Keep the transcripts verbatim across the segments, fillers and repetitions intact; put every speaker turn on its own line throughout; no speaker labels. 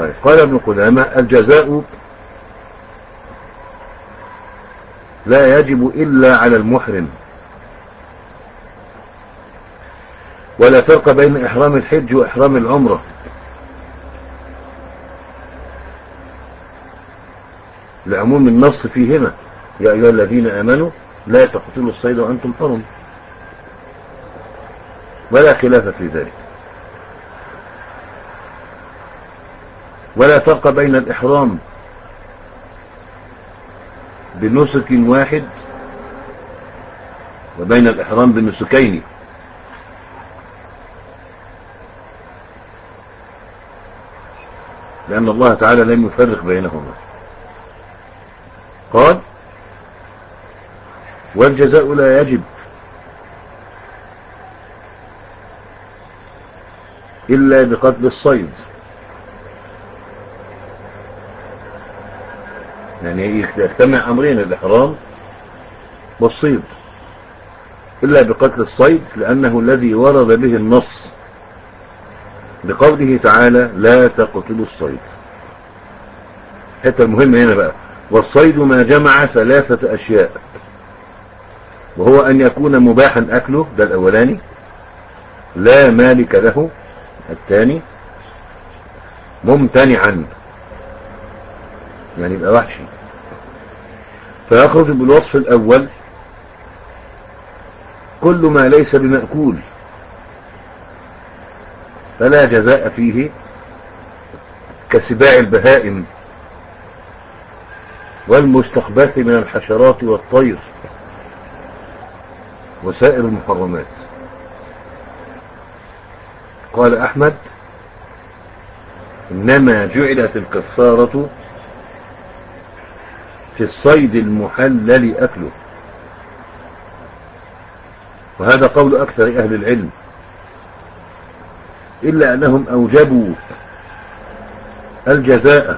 طيب قال ابن قدامة الجزاء لا يجب إلا على المحرم، ولا فرق بين إحرام الحج وإحرام العمرة، لعموم النص فيهما يا أيها الذين آمنوا لا تقتلوا الصيد وأنتم حرم، ولا خلاف في ذلك. ولا فرق بين الإحرام بنسك واحد وبين الإحرام بنسكين، لأن الله تعالى لم يفرق بينهما. قال والجزاء لا يجب إلا بقتل الصيد، يعني يجتمع أمرين الإحرام والصيد، إلا بقتل الصيد لأنه الذي ورد به النص بقوله تعالى لا تقتلوا الصيد. حتى المهم هنا بقى والصيد ما جمع ثلاثة أشياء، وهو أن يكون مباحا أكله، ده الأولاني، لا مالك له الثاني، ممتنعا يعني يبقى وحشي. فيخرج بالوصف الأول كل ما ليس بمأكول فلا جزاء فيه، كسباع البهائم والمستخبث من الحشرات والطير وسائر المحرمات. قال أحمد إنما جعلت الكفارة في الصيد المحلل أكله، وهذا قول أكثر أهل العلم، إلا أنهم أوجبوا الجزاء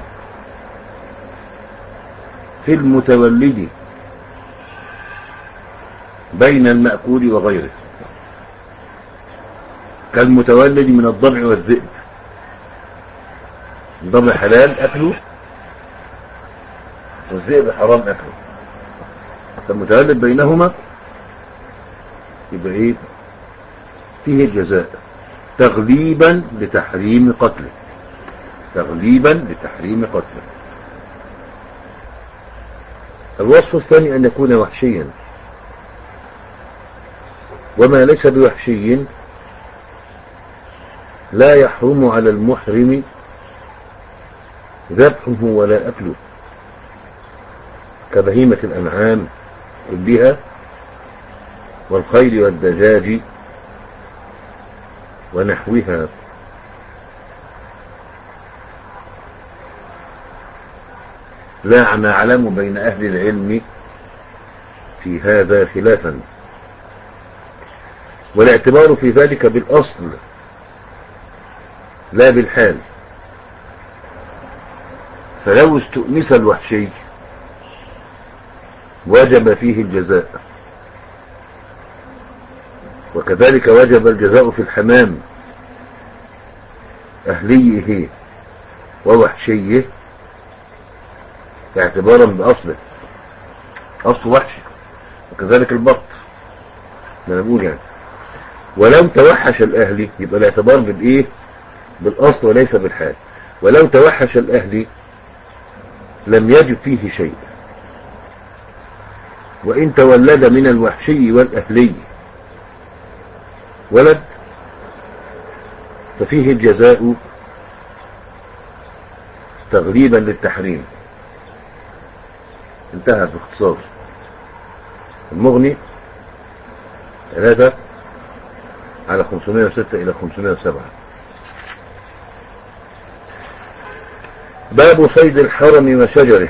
في المتولد بين المأكول وغيره، كالمتولد من الضبع والذئب، الضبع حلال أكله والذئب حرام أكله، فالمتولد بينهما يبقى إيه فيه الجزاء تغليبا لتحريم قتله، تغليبا لتحريم قتله. الوصف الثاني أن يكون وحشيا، وما ليس بوحشي لا يحرم على المحرم ذبحه ولا أكله، كبهيمة الأنعام كلها والخيل والدجاج ونحوها. لا نعلم بين أهل العلم في هذا خلافا، والاعتبار في ذلك بالأصل لا بالحال. فلو استؤنس الوحشي وجب فيه الجزاء، وكذلك وجب الجزاء في الحمام أهليه ووحشيه اعتبارا بأصله، أصل وحشي، وكذلك البط ما نقول يعني. ولو توحش الأهلي يبقى الاعتبار بالإيه بالأصل وليس بالحال. ولو توحش الأهلي لم يجب فيه شيء، وإن تولد من الوحشي والأهلي ولد ففيه الجزاء تغليبا للتحريم. انتهى باختصار. المغني ثلاثة على خمسمائة وستة إلى خمسمائة وسبعة. باب صيد الحرم وشجره.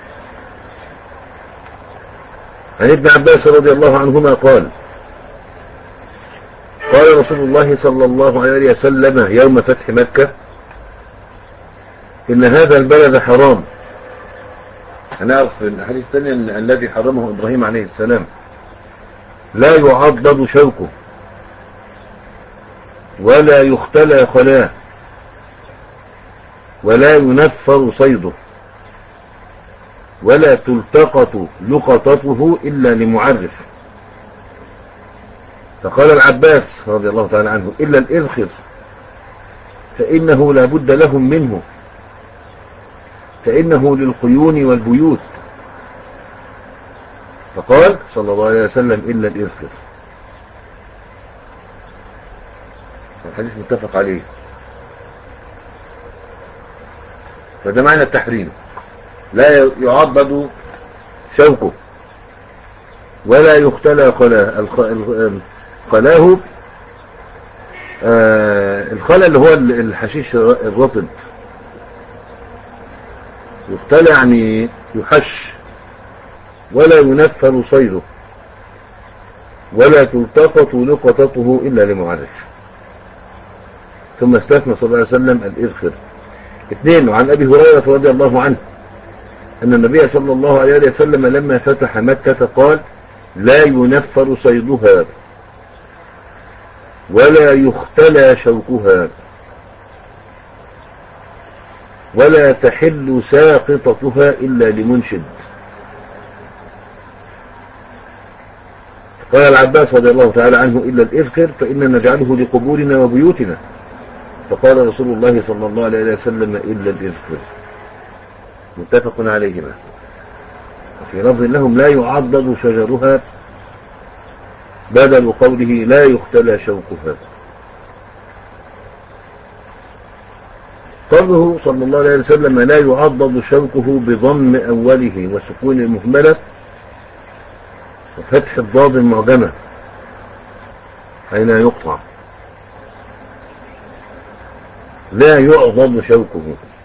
عن ابن عباس رضي الله عنهما قال قال رسول الله صلى الله عليه وسلم يوم فتح مكة إن هذا البلد حرام. هنعرف في الحديث الثاني أن الذي حرمه إبراهيم عليه السلام لا يعضد شوكه ولا يختلى خلاه ولا ينفر صيده ولا تلتقط لقطته إلا لمعرف. فقال العباس رضي الله تعالى عنه إلا الإذخر فإنه لا بد لهم منه فإنه للقيون والبيوت. فقال صلى الله عليه وسلم إلا الإذخر. الحديث متفق عليه. فده معنى التحريم، لا يعضد شوكه ولا يختلى قلاه. قلاه الخلى اللي هو الحشيش الرطب، يختلى يعني يحش. ولا ينفر صيده ولا تلتقط لقطته إلا لمعرف. ثم استثنى صلى الله عليه وسلم الإذخر. اثنين، وعن أبي هريرة رضي الله عنه أن النبي صلى الله عليه وسلم لما فتح مكة قال لا ينفر صيدها ولا يختلى شوكها ولا تحل ساقطتها إلا لمنشد. قال العباس رضي الله تعالى عنه إلا الإذخر فإننا نجعله لقبورنا وبيوتنا. فقال رسول الله صلى الله عليه وسلم إلا الإذخر. متفق عليهما. وفي لفظ لهم لا يعضد شجرها بدل قوله لا يختلى شوكها. قوله صلى الله عليه وسلم لا يعضد شوكه بضم أوله وسكون المهملة وفتح الضاد المعجمة أي لا يقطع. لا يعضد شوكه،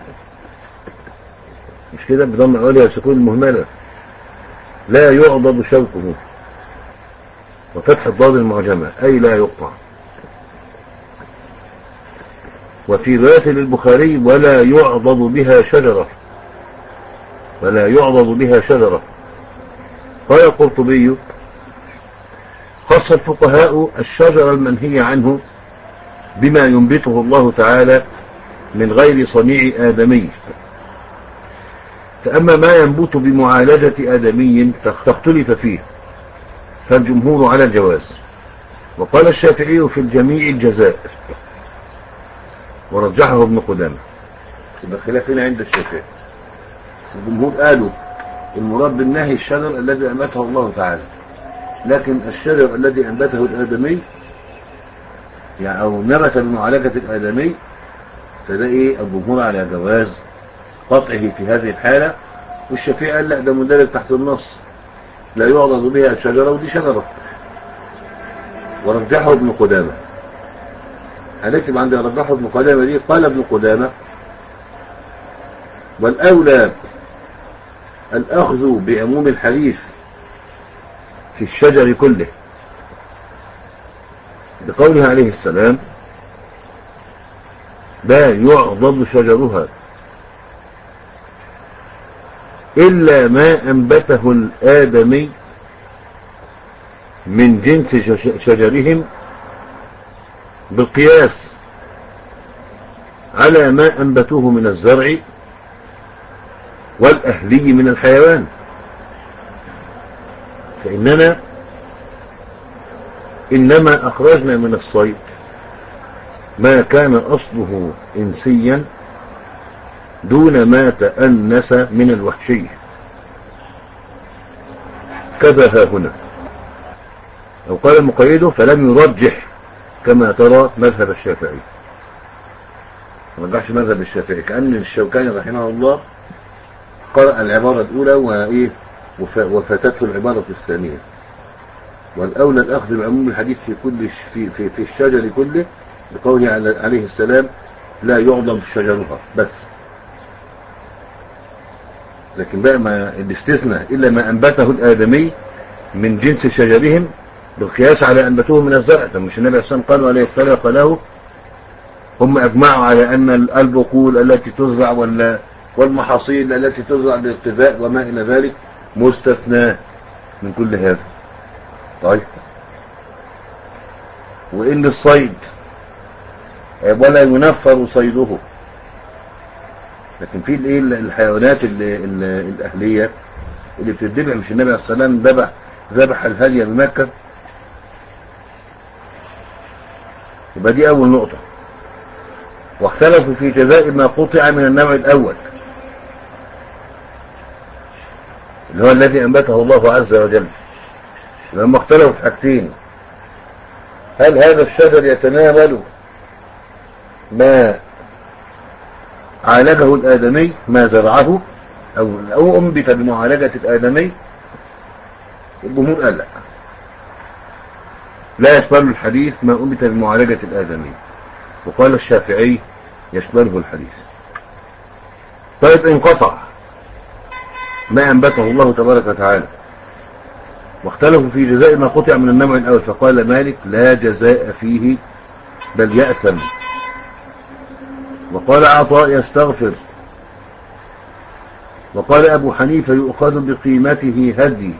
مش كده؟ بضم أوله وسكون المهملة لا يعضد شوكه وفتح الضاد المعجمة أي لا يقطع. وفي رواية للبخاري ولا يعضد بها شجرة ولا يعضد بها شجرة. قال القرطبي خص الفقهاء الشجر المنهي عنه بما ينبته الله تعالى من غير صنيع آدمي. فأما ما ينبت بمعالجة آدمي فاختلف فيه، فالجمهور على الجواز. وقال الشافعي في الجميع الجزاء ورجحه ابن قدامة. يبقى خلاف هنا عند الشافعي. الجمهور قالوا المراد بالنهي الشجر الذي أنبته الله تعالى، لكن الشجر الذي أنبته الآدمي يعني أو نبت بمعالجة الآدمي فده إيه؟ الجمهور على جواز قطعه في هذه الحالة. والشافعي قال لا، ده مندرج تحت النص لا يعضد بها شجرة ودي شجرة. ورجحه ابن قدامة. هنكتب عندي رجحه ابن قدامة دي. قال ابن قدامة والأولى الأخذ بعموم الحديث في الشجر كله بقوله عليه السلام لا يعضد شجرها إلا ما أنبته الآدمي من جنس شجرهم بالقياس على ما أنبتوه من الزرع والأهلي من الحيوان. فإننا إنما أخرجنا من الصيد ما كان أصله إنسيا دون ما تأنس من الوحشي. كذا ها هنا. أو قال مقيده فلم يرجح كما ترى مذهب الشافعي. ما رجحش مذهب الشافعي، كأن الشوكاني رحمه الله قرأ العبارة الأولى وإيه وفاتته العبارة الثانية. والأولى الأخذ بعموم الحديث في كل في في, في الشجر كله بقوله عليه السلام لا يعظم شجرها بس. لكن بقى ما الاستثناء إلا ما أنبته الآدمي من جنس شجرهم بالقياس على أنبتوه من الزرع. مش النبي صلى الله عليه وسلم قالوا عليه السلام قاله هم أجمعوا على أن البقول التي تزرع ولا والمحاصيل التي تزرع للغذاء وما إلى ذلك مستثنى من كل هذا. طيب، وإن الصيد ولا ينفر صيده لكن في الايه الحيوانات اللي اللي الاهليه اللي بتذبح، مش النبي عليه الصلاه والسلام ذبح ذبح الهدي بمكه؟ يبقى دي اول نقطه. واختلفوا في جزاء ما قطع من النوع الاول اللي هو الذي انبته الله عز وجل. لما اختلفوا في حاجتين: هل هذا الشجر يتناول ما عالجه الآدمي، ما زرعه أو أو أنبت بمعالجة الآدمي؟ الجمهور قال لا، لا يشمل الحديث ما أنبت بمعالجة الآدمي. وقال الشافعي يشمله الحديث. طيب انقطع ما أنبته الله تبارك وتعالى واختلفوا في جزاء ما قطع من النوع الأول، فقال مالك لا جزاء فيه بل يأثم. وقال عطاء يستغفر. وقال أبو حنيفة يؤخذ بقيمته هدي،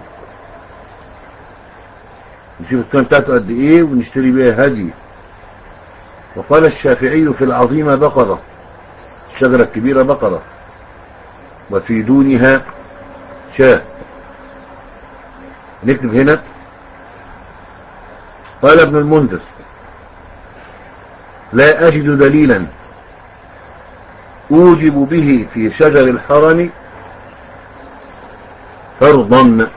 نشوف القيمة بتاعته قد إيه ونشتري بها هدي. وقال الشافعي في العظيمة بقرة، الشجرة الكبيرة بقرة، وفي دونها شاة. نكتب هنا. قال ابن المنذر لا أجد دليلا أوجب به في شجر الحرم فرضا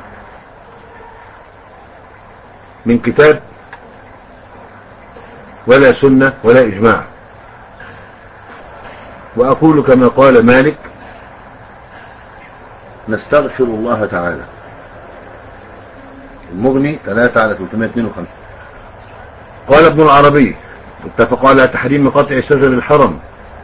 من كتاب ولا سنة ولا إجماع. وأقول كما قال مالك نستغفر الله تعالى. المغني ثلاثة على ثلاثمائة واثنين وخمسين. قال ابن العربي اتفق على تحريم قطع شجر الحرم،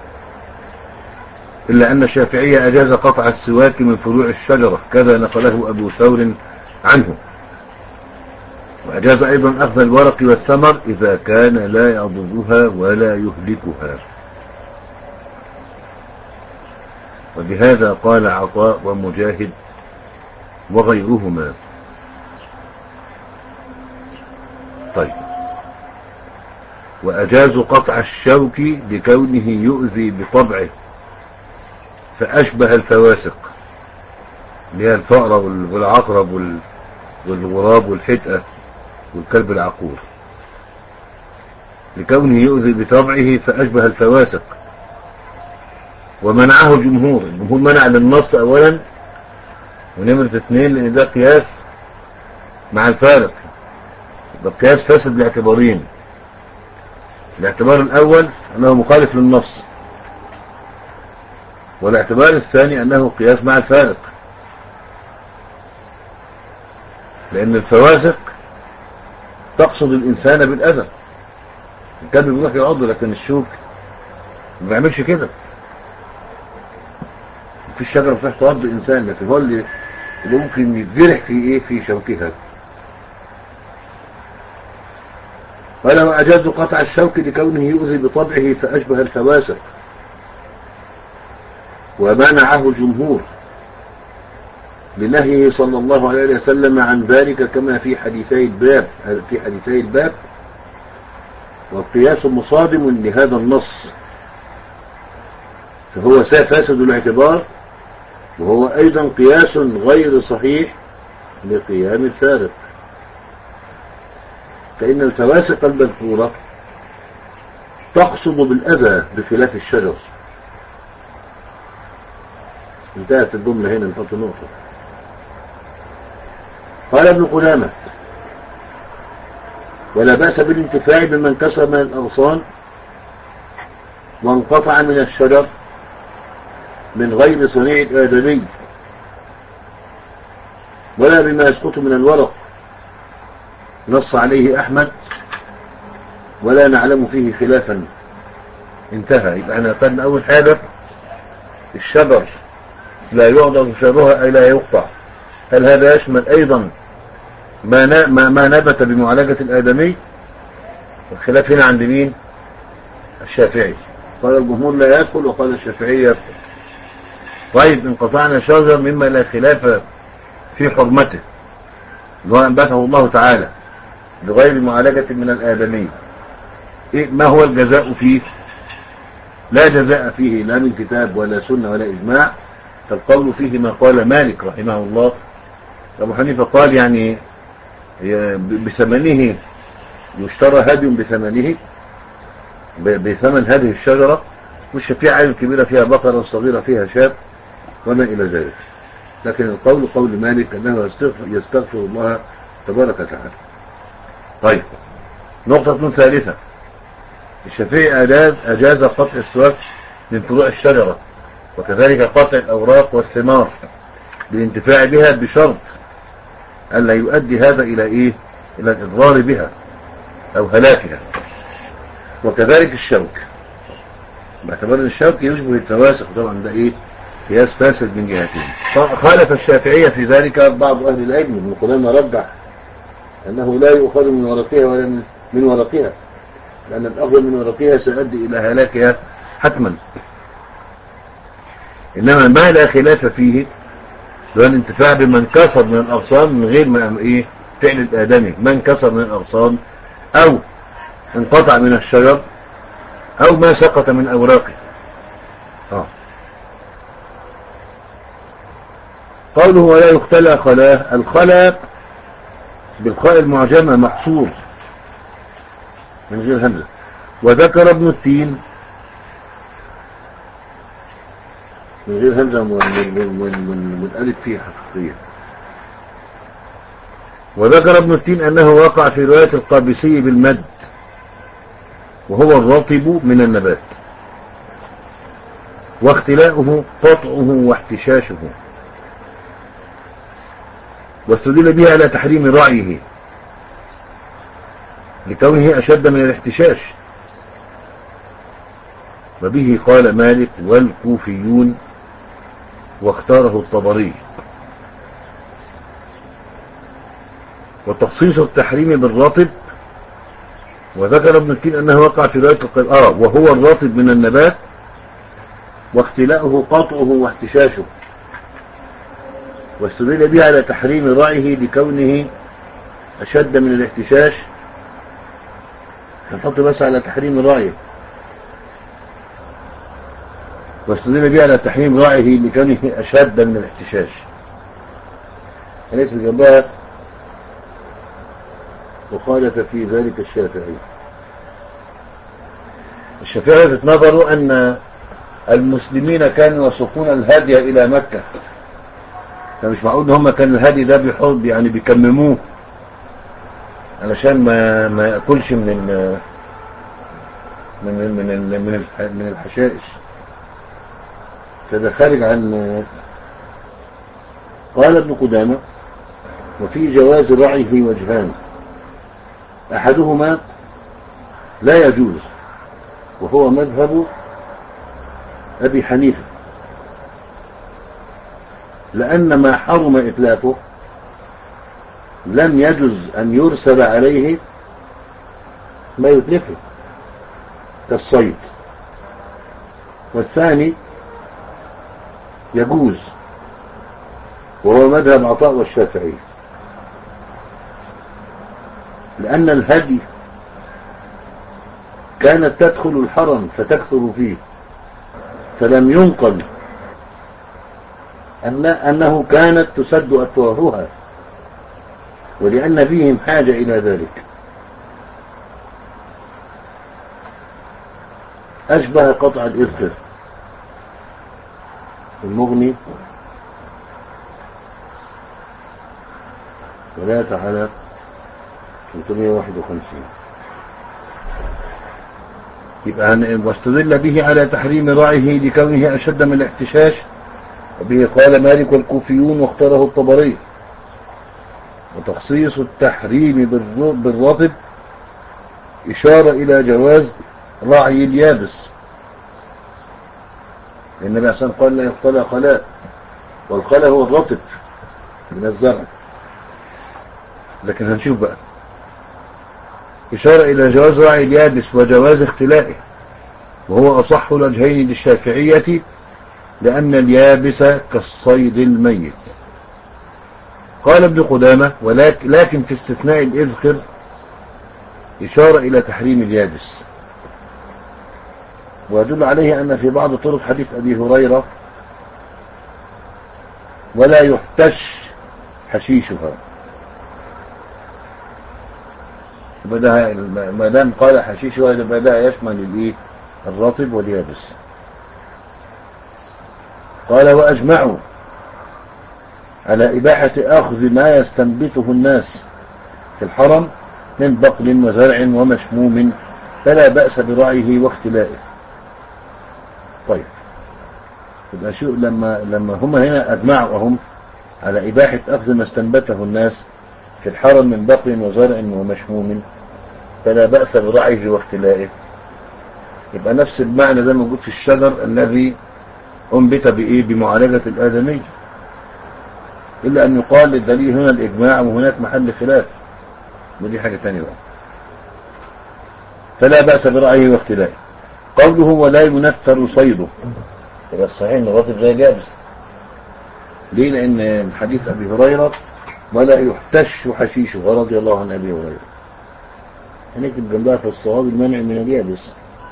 إلا أن الشافعية أجاز قطع السواك من فروع الشجرة، كذا نقله أبو ثور عنه. وأجاز أيضا أخذ الورق والثمر إذا كان لا يضرها ولا يهلكها. وبهذا قال عطاء ومجاهد وغيرهما. طيب، وأجازوا قطع الشوك لكونه يؤذي بطبعه فأشبه الفواسق، اللي هي الفأرة والعقرب والغراب والحدقة والكلب العقور، لكونه يؤذي بطبعه فأشبه الفواسق. ومنعه الجمهور. الجمهور منع للنص أولا، ونمرة اثنين لأن ده قياس مع الفارق، ده قياس فاسد لاعتبارين. الاعتبار الأول أنه مخالف للنص، والاعتبار الثاني أنه قياس مع الفارق، لأن الفواسق تقصد الإنسان بالأذى. الكلب بيروح يعض، لكن الشوك ما بيعملش كده. في الشجرة بتروح تعض الإنسان، لكن هو اللي اللي ممكن يتجرح في إيه في شوكها. قال وأجازوا قطع الشوك لكونه يؤذي بطبعه فأشبه الفواسق. ومنعه الجمهور لنهيه صلى الله عليه وسلم عن ذلك كما في حديثي الباب في حديثي الباب والقياس مصادم لهذا النص، فهو فاسد الاعتبار، وهو أيضا قياس غير صحيح لقيام الفارق، فإن الفواسق المذكورة تقصد بالأذى بخلاف الشجر. انتهت الجملة هنا، نحط نقطة. قال ابن قدامة ولا بأس بالانتفاع بمن كسر من الأغصان وانقطع من الشجر من غير صنيع الآدمي، ولا بما يسقط من الورق، نص عليه أحمد ولا نعلم فيه خلافا. انتهى. يبقى احنا قلنا أول حاجة الشجر لا يعضد شجرها أي لا يقطع. هل هذا يشمل أيضا ما, ما, ما نبت بمعالجة الآدمي؟ الخلاف هنا عند مين؟ الشافعي. قال الجمهور لا يدخل، وقال الشافعي يدخل. طيب انقطعنا شجر مما لا خلاف في حرمته، اللي هو أنبته الله تعالى بغير معالجة من الآدمي، إيه ما هو الجزاء فيه؟ لا جزاء فيه لا من كتاب ولا سنة ولا إجماع، فالقول فيه ما قال مالك رحمه الله. أبو حنيفة قال يعني بثمنه يشترى هدي بثمنه بثمن هذه الشجرة، مش فيها عين كبيرة فيها بقرة صغيرة فيها شاب وما إلى ذلك. لكن القول قول مالك أنه يستغفر, يستغفر الله تبارك وتعالى. طيب، نقطة ثالثة، الشافعي أجاز, أجاز قطع السواك من فروع الشجرة، وكذلك قطع الأوراق والثمار للانتفاع بها بشرط ألا يؤدي هذا إلى إيه؟ إلى الإضرار بها أو هلاكها. وكذلك الشوك، باعتبار ان الشوك يشبه التواسخ، طبعا ده ايه؟ قياس فاسد من جهتين. خالف الشافعية في ذلك بعض اهل العلم. ابن قدامة رجح انه لا يؤخذ من ورقها ولا من ورقها، لان الاخذ من ورقها سيؤدي الى هلاكها حتما. انما ما لا خلاف فيه هو الانتفاع بمن كسر من الاغصان من غير ما ايه؟ فعل الادمي، من كسر من الاغصان او انقطع من الشجر او ما سقط من اوراقه. آه. قوله ولا يختلى خلاه، الخلا بالخاء المعجمة محصور من غير همزة. وذكر ابن التين من غير همزة والالف فيه حقيقية. وذكر ابن التين انه وقع في رواية القابسي بالمد، وهو الرطب من النبات، واختلاؤه قطعه واحتشاشه، واستدل به على تحريم رعيه لكونه أشد من الاحتشاش، وبه قال مالك والكوفيون واختاره الطبري. وتخصيص التحريم بالرطب، وذكر ابن التين أنه وقع في رواية القرآن وهو الرطب من النبات، واختلاؤه قطعه واحتشاشه، واستدل به على تحريم رعيه لكونه أشد من الاحتشاش. هنحط بس على تحريم رعيه، واستدل به على تحريم رعيه لكونه أشد من الاحتشاش. أليس جنبها وخالف في ذلك الشافعي. الشافعي في نظره أن المسلمين كانوا يسوقون الهدي إلى مكة، فمش معقول ان هم كان الهدي ده بيحط يعني بيكمموه علشان ما ما ياكلش من ال من ال من ال من, ال من الحشائش، فده خارج عن. قال ابن قدامة وفي جواز رعيه وجهان، احدهما لا يجوز وهو مذهب ابي حنيفة، لأن ما حرم إتلافه لم يجوز أن يرسل عليه ما يتلفه كالصيد. والثاني يجوز وهو مذهب عطاء والشافعي، لأن الهدي كانت تدخل الحرم فتكثر فيه، فلم ينقل أن أنه كانت تسد أفواهها، ولأن فيهم حاجة إلى ذلك. أشبه قطع الإذكر المغني ثلاثة على ثلاثمائة وواحد وخمسين. يبقى واستدل به على تحريم رعيه لكونه أشد من الاحتشاش، وبه قال مالك والكوفيون واختاره الطبري. وتخصيص التحريم بالرطب إشارة إلى جواز رعي اليابس، لأن النبي عليه الصلاة والسلام قال لا يختلى خلاء، والخلاء هو الرطب من الزرع. لكن هنشوف بقى إشارة إلى جواز رعي اليابس وجواز اختلائه، وهو أصح الوجهين للشافعية، لأن اليابس كالصيد الميت. قال ابن قدامة ولكن لكن في استثناء الإذخر إشارة إلى تحريم اليابس، ويدل عليه أن في بعض طرق حديث أبي هريرة ولا يحتش حشيشها، ما دام قال حشيشها بدأ يشمل الايه الرطب واليابس. قال وأجمعوا على إباحة أخذ ما يستنبته الناس في الحرم من بقل وزرع ومشموم فلا بأس برعيه واختلائه. طيب يبقى شو لما لما هم هنا أجمعوا هم على إباحة أخذ ما استنبته الناس في الحرم من بقل وزرع ومشموم فلا بأس برعيه واختلائه، يبقى نفس المعنى ده موجود في الشجر الذي أنبت بإيه بمعالجة الآدمي، إلا أن يقال الدليل هنا الإجماع وهناك محل خلاف، ودي حاجة تانية بقى. فلا بأس برعيه واختلائه. قوله ولا ينفر صيده، يبقى الصحيح إن الرطب زي جابس. ليه؟ لأن حديث أبي هريرة ولا يحتش حشيشه رضي الله عن أبي هريرة، هنكتب جنبها في الصواب المنع من اليابس.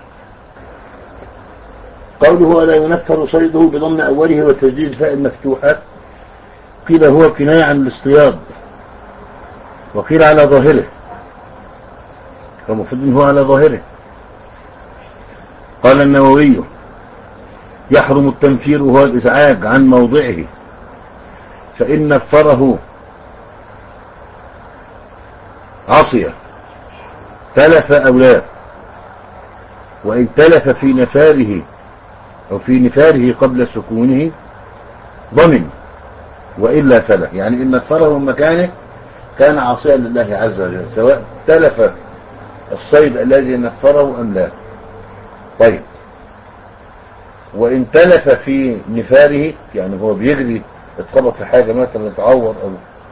قوله ولا ينفر صيده بضم أوله وتجديد الفاء المفتوحة، قيل هو كناية عن الاصطياد، وقيل على ظاهره، فمفروض إن هو على ظاهره. قال النووي يحرم التنفير وهو الإزعاج عن موضعه، فإن نفره عصية تلف أو لا، وإن تلف في نفاره أو في نفاره قبل سكونه ضمن، وإلا فلا، يعني إن نفره من مكانه كان عاصيا لله عز وجل سواء تلف الصيد الذي نفره أم لا. طيب وإن تلف في نفاره، يعني هو بيجري اتخبط في حاجة مثلا اتعور أو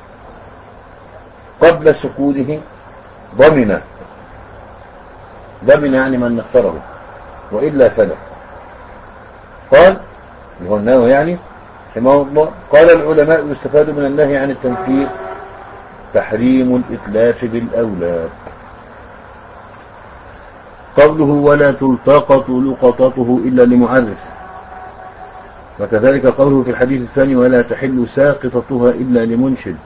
قبل سكونه ضمن، ضمن يعني من نفره، وإلا فلا. قال هو النووي يعني رحمه الله قال العلماء يستفاد من النهي عن التنفير تحريم الإتلاف بالأولاد. قوله ولا تلتقط لقطته إلا لمعرف، وكذلك قوله في الحديث الثاني ولا تحل ساقطتها إلا لمنشد.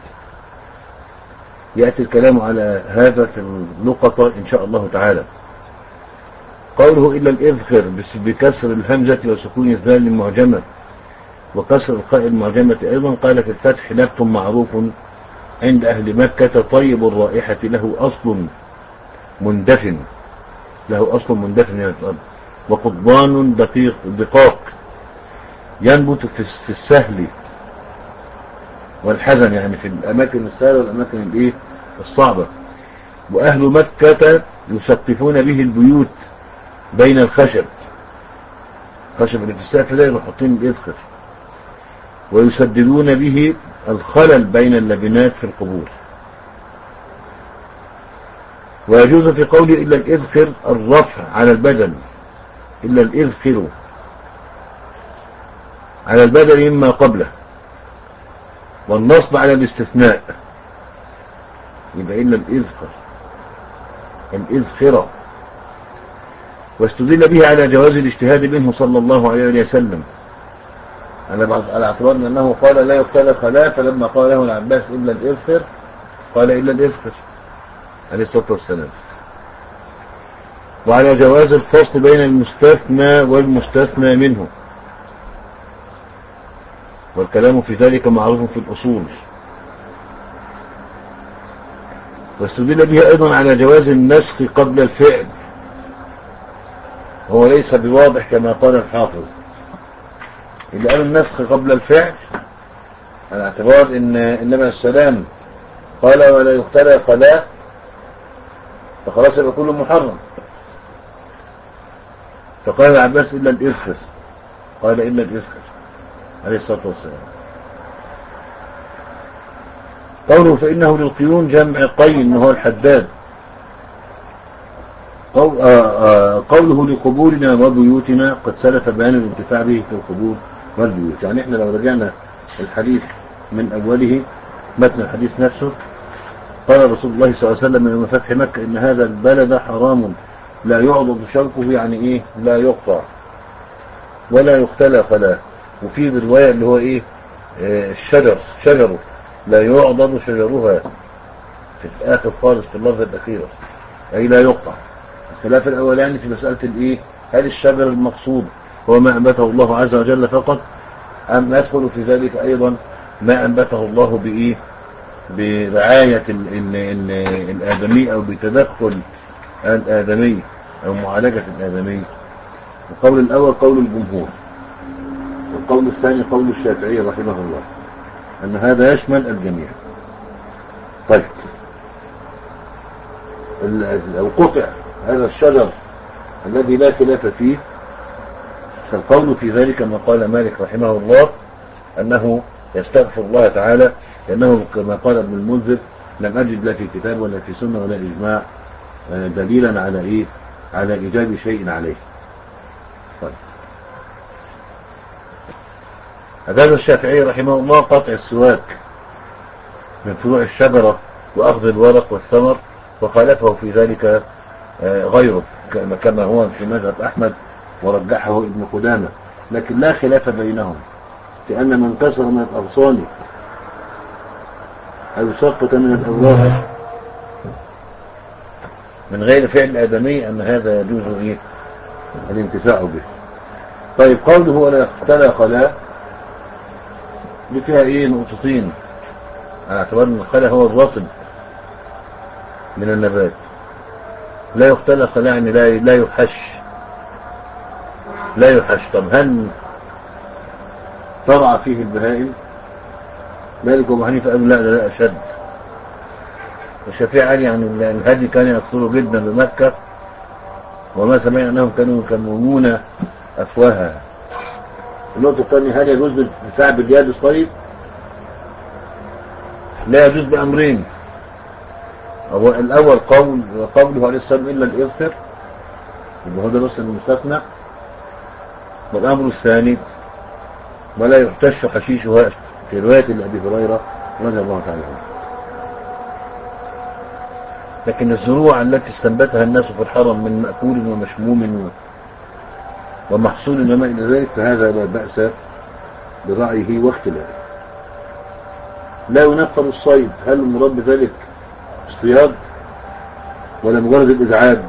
يأتي الكلام على هذا في اللقطة إن شاء الله تعالى. قوله إلا الإذخر بكسر الهمزة وسكون الذال المعجمة وكسر القاء المعجمة أيضا. قال في الفتح نبت معروف عند أهل مكة طيب الرائحة له أصل مندفن، له أصل مندفن من الأرض، وقضبان دقيق دقاق ينبت في السهل والحزن، يعني في الأماكن السهلة والأماكن الإيه الصعبة. وأهل مكة يسقفون به البيوت بين الخشب، خشب اللي في السقف ده يبقى حاطين الإذخر، ويسددون به الخلل بين اللبنات في القبور. ويجوز في قوله إلا الإذخر الرفع على البدن، إلا الإذخر على البدن مما قبله، والنصب على الاستثناء، يبقى إلا الإذخر الإذخرة. واستدل به على جواز الاجتهاد منه صلى الله عليه وسلم على اعتبار أنه قال لا يقتل خلاف، فلما قال له العباس إلا الإذخر قال إلا الإذخر عليه الصلاة والسلام. وعلى جواز الفصل بين المستثنى والمستثنى منه، والكلام في ذلك معروف في الأصول. واستدل به أيضا على جواز النسخ قبل الفعل، هو ليس بواضح كما قال الحافظ، إلا قالوا النسخ قبل الفعل على اعتبار إن إنما السلام قال ولا يقتلى خلاء، فخلاص يبقى كله محرم. فقال العباس إلا الإذخر، قال إلا الإذخر عليه الصلاة والسلام. قوله فإنه للقيون جمع قين هو الحداد. قول آآ آآ قوله لقبورنا وبيوتنا قد سلف بيان الانتفاع به في القبور والبيوت. يعني احنا لو رجعنا الحديث من أوله متن الحديث نفسه، قال رسول الله صلى الله عليه وسلم يوم فتح مكة إن هذا البلد حرام لا يعضد شوكه يعني ايه لا يقطع ولا يختلى خلاه. وفي الرواية اللي هو ايه آه الشجر شجره لا يعضد شجرها في الاخر خالص في اللفظة الاخيرة اي لا يقطع. الخلاف الاولاني في مسألة الايه هل الشجر المقصود هو ما انبته الله عز وجل فقط ام يدخل في ذلك ايضا ما انبته الله بايه برعاية ال ال ال الادمي او بتدخل الادمي او معالجة الادمي. القول الاول قول الجمهور والقول الثاني قول الشافعي رحمه الله ان هذا يشمل الجميع. طيب لو قطع هذا الشجر الذي لا خلاف فيه فالقول في ذلك ما قال مالك رحمه الله أنه يستغفر الله تعالى لأنه كما قال ابن المنذر لم أجد لا في كتاب ولا في سنة ولا إجماع دليلا على إيه على إيجاب شيء عليه. طيب هذا الشافعي رحمه الله قطع السواك من فروع الشجرة وأخذ الورق والثمر وخالفه في ذلك غيره كما هو في مذهب أحمد ورجحه ابن قدامة. لكن لا خلاف بينهم في أن من كسر من الأغصان أو سقط من الأوراق من غير فعل آدمي أن هذا يجوز إيه الانتفاع به. طيب قوله ولا اختلى خلا دي فيها إيه نقطتين على اعتبار أن الخلا هو الرطب من النبات. لا يختلى خلا يعني لا لا يحش لا يحش. طب هل ترعى فيه البهائم؟ مالك وابو حنيفه قالوا لا لا لا اشد. الشافعي قال يعني الهدي كان يكثر جدا بمكه وما سمعنا انهم كانوا يكممون افواهها. النقطه الثانيه هل يجوز الدفاع باليد الصيد؟ لا يجوز بامرين. هو الاول قول قوله عليه السلام الا الاظفر يبقى هذا بس المستثنى. والامر الثاني ولا يحتش حشيشها في رواية لأبي هريرة رضي الله تعالى عنه. لكن الزروع التي استنبتها الناس في الحرم من مأكول ومشموم ومحصول وما إلى ذلك فهذا لا بأس برعيه واختلافه. لا ينفر الصيد هل المراد بذلك اصطياد ولا مجرد الإزعاج؟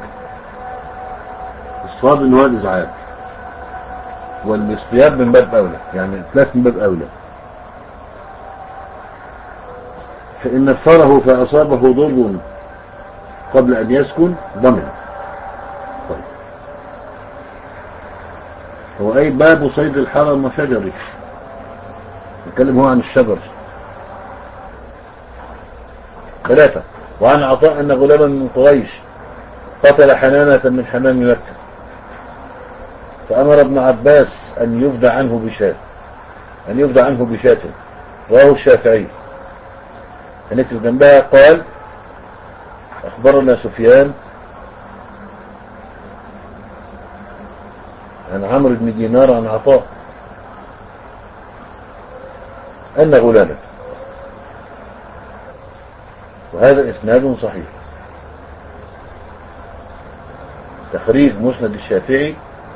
الصياد إنه هو الإزعاج والاصطياد من باب أولى يعني الثلاث من باب أولى. فإن نفره فأصابه ضر قبل أن يسكن ضمن. طيب هو أي باب صيد الحرم وشجره نتكلم هو عن الشجر. ثلاثة وعن عطاء أن غلاما من قريش قتل حنانة من حمام مكة فأمر ابن عباس أن يفدى عنه بشاة أن يفدى عنه بشاة. رواه الشافعي. هنكتب جنبها قال أخبرنا سفيان عن عمرو بن دينار عن عطاء أن غلاما. وهذا إسناد صحيح. تخريج مسند الشافعي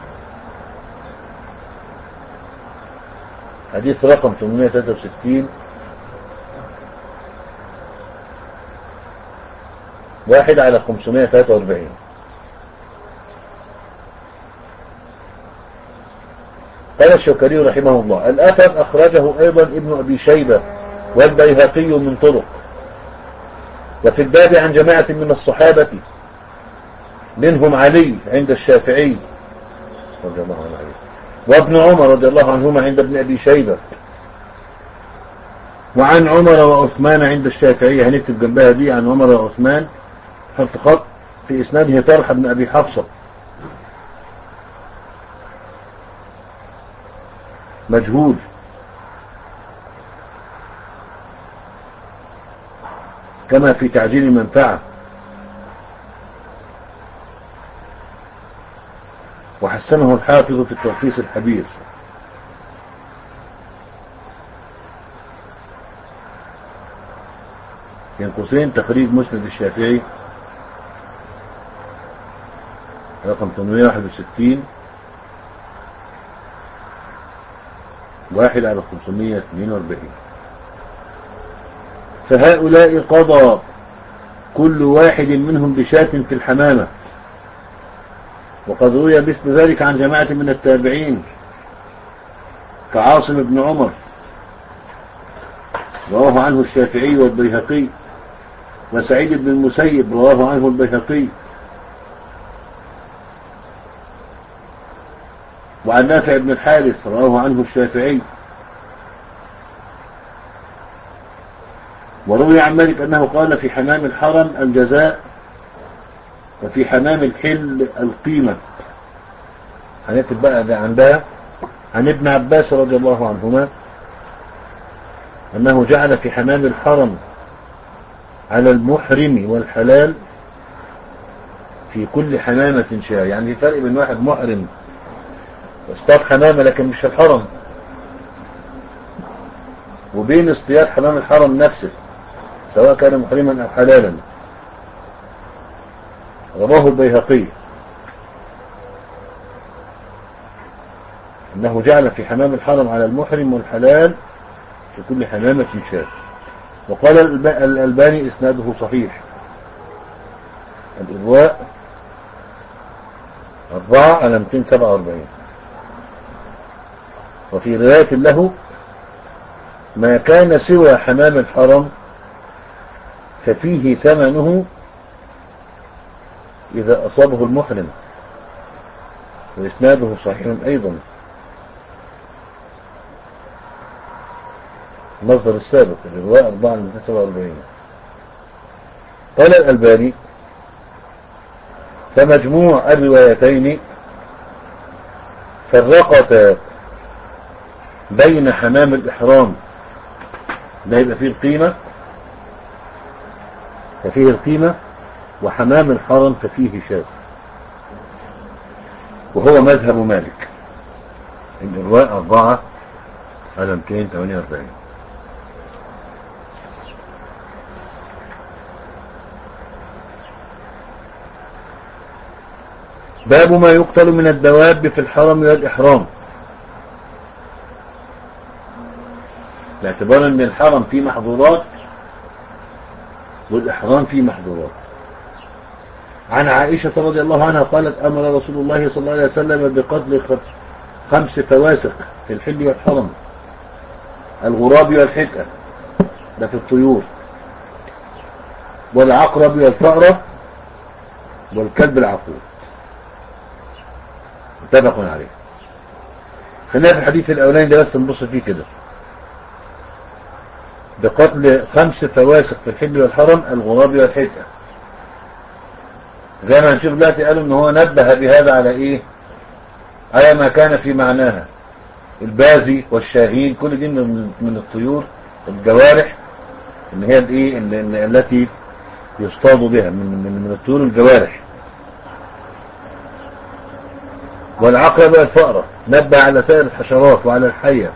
حديث رقم ثمانمائة وثلاثة وستين واحد على خمسمائة وثلاثة وأربعين. قال الشوكاني رحمه الله الأثر أخرجه أيضا ابن أبي شيبة والبيهقي من طرق وفي الباب عن جماعة من الصحابة منهم علي عند الشافعي رضي الله عنه وابن عمر رضي الله عنهما عند ابن أبي شيبة وعن عمر وعثمان عند الشافعي. هنكتب جنبها دي عن عمر وعثمان حط خط في إسناده طلحة بن أبي حفصة مجهول. كما في تعجيل المنفعة وحسنه الحافظ في التلخيص الحبير. بين قوسين تخريج مسند الشافعي رقم ثمانمائة وواحد وستين واحد على خمسمائة واثنين وأربعين. فهؤلاء قضى كل واحد منهم بشاة في الحمامة، وقد روي مثل ذلك عن جماعة من التابعين كعاصم بن عمر رواه عنه الشافعي والبيهقي، وسعيد بن المسيب رواه عنه البيهقي، وعن نافع بن الحارث رواه عنه الشافعي. وروي عن مالك أنه قال في حمام الحرم الجزاء، وفي حمام الحل القيمة. هنكتب بقى ده عندها عن ابن عباس رضي الله عنهما أنه جعل في حمام الحرم على المحرم والحلال في كل حمامة شاة. يعني في فرق بين واحد محرم اصطاد حمامة لكن مش في الحرم، وبين اصطياد حمام الحرم نفسه سواء كان محرما أو حلالا. رواه البيهقي أنه جعل في حمام الحرم على المحرم والحلال في كل حمامة شاة. وقال الألباني إسناده صحيح. الإرواء أربعة على مئتين وسبعة وأربعين. وفي رواية له ما كان سوى حمام الحرم ففيه ثمنه إذا أصابه المحرم، وإسناده صحيح أيضا. المصدر السابق الرواية أربعة على مئتين وسبعة وأربعين. قال الألباني فمجموع الروايتين فرقتا بين حمام الإحرام ده يبقى فيه القيمة ففيه القيمة وحمام الحرم ففيه شاة، وهو مذهب مالك. الإرواء أربعة على مئتين وثمانية وأربعين. باب ما يقتل من الدواب في الحرم والإحرام. باعتبار ان الحرم فيه محظورات والإحرام فيه محظورات. عن عائشة رضي الله عنها قالت أمر رسول الله صلى الله عليه وسلم بقتل خمس فواسق في الحل والحرم: الغراب والحكة ده في الطيور، والعقرب والفأرة، والكلب العقور. متفق عليه. خلينا في الحديث الأولاني ده بس نبص فيه كده. بقتل خمس فواسق في الحل والحرم: الغراب والحكة. زي ما هنشوف دلوقتي قالوا ان هو نبه بهذا على ايه؟ على ما كان في معناها. البازي والشاهين كل دي من من الطيور الجوارح اللي هي الايه التي يصطاد بها من من من الطيور الجوارح. والعقرب والفأرة نبه على سائر الحشرات وعلى الحية.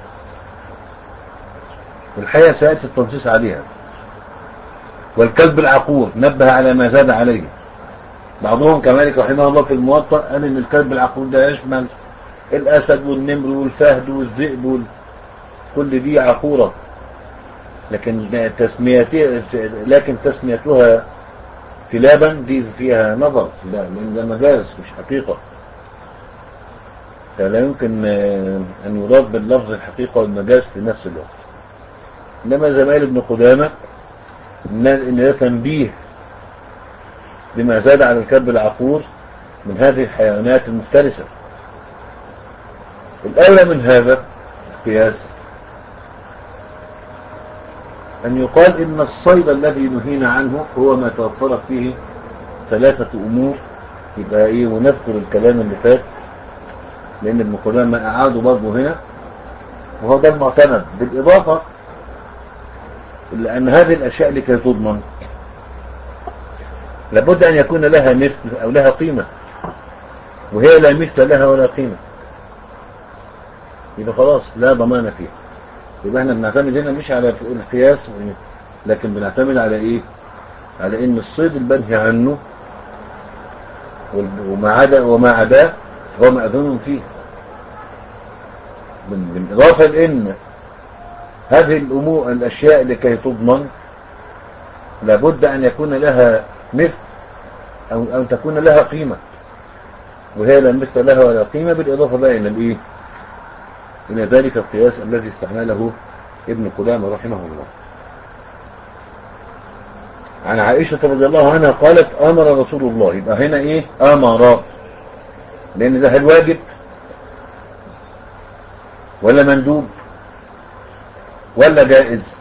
والحية سيأتي التنصيص عليها. والكلب العقور نبه على ما زاد عليه. بعضهم كمالك رحمه الله في الموطأ قال ان الكلب العقور ده يشمل الأسد والنمر والفهد والذئب وال... كل دي عقورة، لكن تسميتها لكن تسميتها كلابا دي فيها نظر، لا لأن ده مجاز مش حقيقة، فلا يمكن أن يراد باللفظ الحقيقة والمجاز في نفس الوقت. إنما زمائل ابن قدامة إن ده تنبيه بما زاد على الكلب العقور من هذه الحيوانات المفترسة. الأولى من هذا القياس أن يقال إن الصيد الذي نهينا عنه هو ما توفرت فيه ثلاثة أمور. يبقى إيه؟ ونذكر الكلام اللي فات لأن ابن قدامة أعادوا برضه هنا، وهو ده المعتمد. بالإضافة لأن هذه الأشياء لكي تضمن لابد أن يكون لها مثل أو لها قيمة، وهي لا مثل لها ولا قيمة، يبقى خلاص لا ضمان فيها. يبقى احنا بنعتمد هنا مش على القياس لكن بنعتمد على ايه؟ على ان الصيد البنهي عنه وما عدا وما عداه هو مأذون فيه، بالإضافة لأن هذه الأمور الأشياء لكي تضمن لابد أن يكون لها مثل أو أن تكون لها قيمة، وهي لا مثل لها ولا قيمة، بالإضافة بقى إلى الإيه؟ إلى ذلك القياس الذي استعمله ابن قدامة رحمه الله. عن عائشة رضي الله عنها قالت أمر رسول الله، يبقى هنا إيه؟ أمر، لأن ده الواجب ولا مندوب ولا جائز؟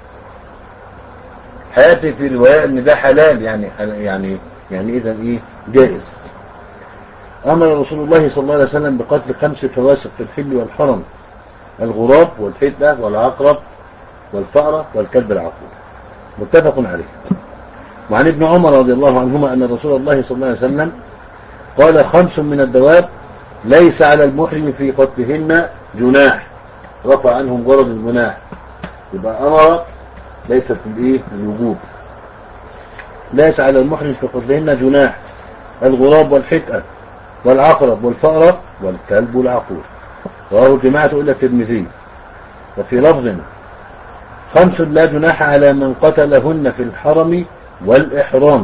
حياتي في رواية ان ده حلال، يعني يعني يعني اذا ايه؟ جائز. امر رسول الله صلى الله عليه وسلم بقتل خمس فواسق في الحل والحرم: الغراب والحدة والعقرب والفأرة والكلب العقور، متفق عليه. وعن ابن عمر رضي الله عنهما ان رسول الله صلى الله عليه وسلم قال: خمس من الدواب ليس على المحرم في قتلهن جناح، رفع عنهم غرض الجناح، يبقى امر ليست بالايه؟ الوجوب. ليس على المحرم في قتلهن جناح: الغراب والحدة والعقرب والفأرة والكلب العقور، رواه الجماعة إلا الترمذي. وفي لفظ: خمس لا جناح على من قتلهن في الحرم والإحرام،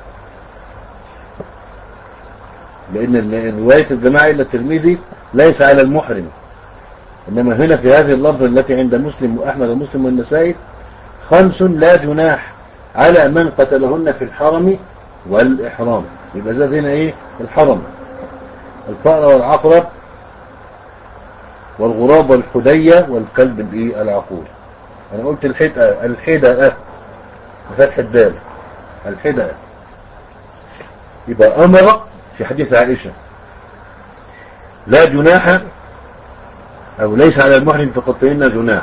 لأن رواية الجماعة إلا الترمذي ليس على المحرم، إنما هنا في هذه اللفظة التي عند مسلم وأحمد ومسلم والنسائي: خمس لا جناح على من قتلهن في الحرم والإحرام، يبقى زاد هنا إيه؟ الحرم: الفأر والعقرب والغراب والحدية والكلب الإيه؟ العقور. أنا قلت الحدأة الحدأة بفتح الدال، الحدأة، يبقى أمر في حديث عائشة لا جناح أو ليس على المحرم في قتلهن جناح،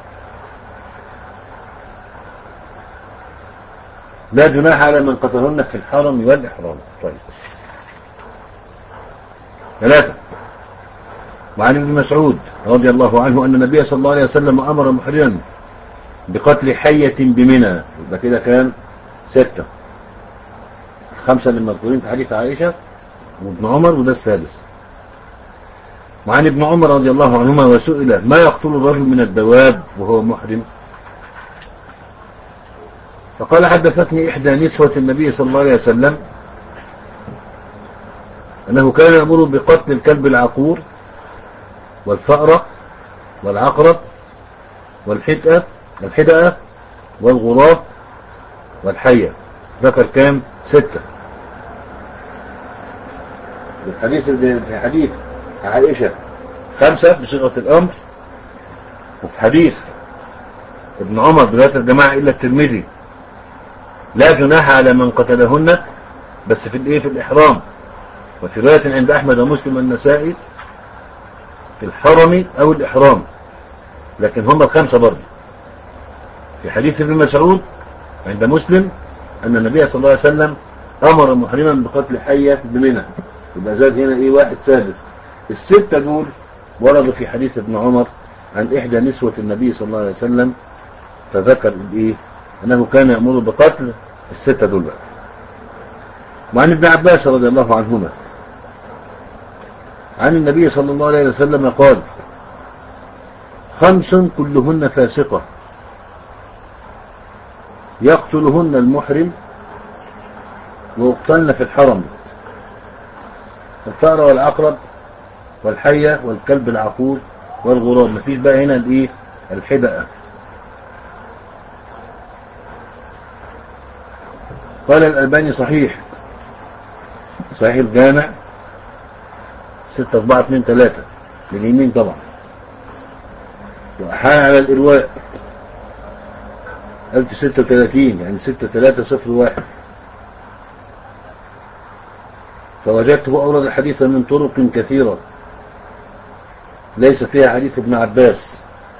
لا جناح على من قتلهن في الحرم والإحرام. طيب، ثلاثة. وعن ابن مسعود رضي الله عنه أن النبي صلى الله عليه وسلم أمر محرما بقتل حية بمنى، يبقى كده كان ستة، خمسة من المذكورين في حديث عائشة وابن عمر، وده السادس. وعن ابن عمر رضي الله عنهما: وسئل: ما يقتل الرجل من الدواب وهو محرم؟ فقال: حدثتني إحدى نسوة النبي صلى الله عليه وسلم أنه كان يأمر بقتل الكلب العقور والفأرة والعقرب والحدأة الحدأة والغراب والحية، ذكر كام؟ ستة. الحديث في حديث عائشة خمسة بصيغة الأمر، وفي حديث ابن عمر برواية الجماعة إلا الترمذي لا جناح على من قتلهن، بس في الايه؟ في الإحرام. وفي رواية عند أحمد ومسلم والنسائي في الحرم أو الإحرام، لكن هم الخمسة برضه. في حديث ابن مسعود عند مسلم أن النبي صلى الله عليه وسلم أمر محرما بقتل حية بمنى، يبقى زاد هنا إيه؟ واحد سادس. الستة دول وردوا في حديث ابن عمر عن إحدى نسوة النبي صلى الله عليه وسلم، فذكر الإيه؟ أنه كان يأمر بقتل الستة دول بقى. وعن ابن عباس رضي الله عنهما عن النبي صلى الله عليه وسلم قال: خمس كلهن فاسقة يقتلهن المحرم ويقتلن في الحرم: الفأر والعقرب والحية والكلب العقور والغراب. مفيش بقى هنا الايه؟ الحدأة. قال الألباني: صحيح، صحيح الجامع ستة أربعة اثنين ثلاثة باليمين طبعا. وأحال على الإرواء ألف ستة وثلاثين، يعني ستة ثلاثة صفر واحد. فوجدته أورد الحديث من طرق كثيرة ليس فيها حديث ابن عباس،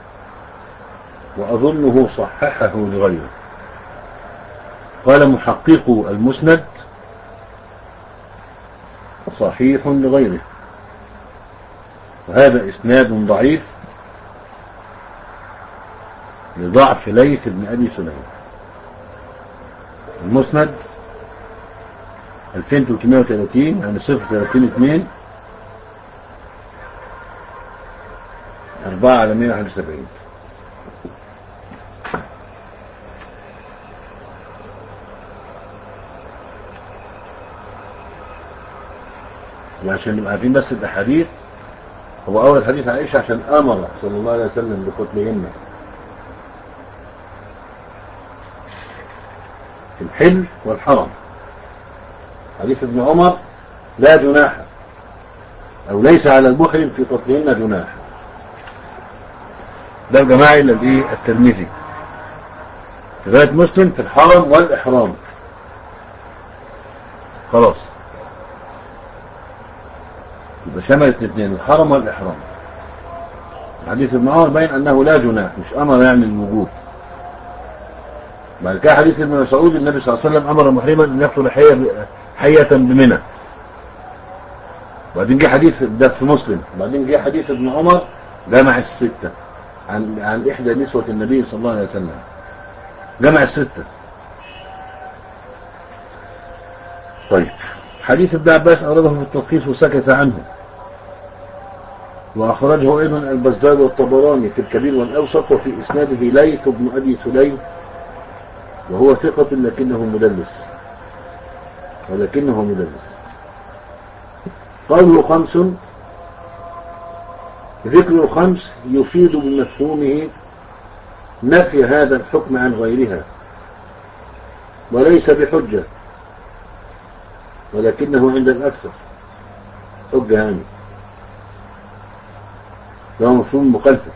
وأظنه صححه لغيره. قال محقق المسند: صحيح لغيره، وهذا إسناد ضعيف لضعف ليث بن أبي سليم. المسند ألفين وثلاثمائة وثلاثين يعني صفر ثلاثين اثنين أربعة على مائة وواحد وسبعين. وعشان نبقى عارفين بس الأحاديث، هو أول حديث عائشة عشان أمر صلى الله عليه وسلم بقتلهن في الحل والحرم. حديث ابن عمر لا جناح أو ليس على المحرم في قتلهن جناح. ده الجماعي الذي الترمذي. رواية مسلم في الحرم والإحرام. خلاص يبقى شملت الاثنين، الحرم والإحرام. حديث ابن عمر باين أنه لا جناح، مش أمر يعني الوجوب. بعد كده حديث ابن مسعود النبي صلى الله عليه وسلم أمر محرما أن يقتل حية حية بمنى. وبعدين جه حديث ده في مسلم، وبعدين جه حديث ابن عمر جمع الستة عن عن إحدى نسوة النبي صلى الله عليه وسلم، جمع الستة. طيب حديث ابن عباس أورده في التلخيص وسكت عنه، وأخرجه أيضا البزار والطبراني في الكبير والأوسط، وفي إسناده ليث بن أبي سليم وهو ثقة لكنه مدلس ولكنه مدلس. قوله خمس، ذكر الخمس يفيد بمفهومه نفي هذا الحكم عن غيرها، وليس بحجة، ولكنه عند الأكثر حجة هامة، وهو مفهوم مخالفة.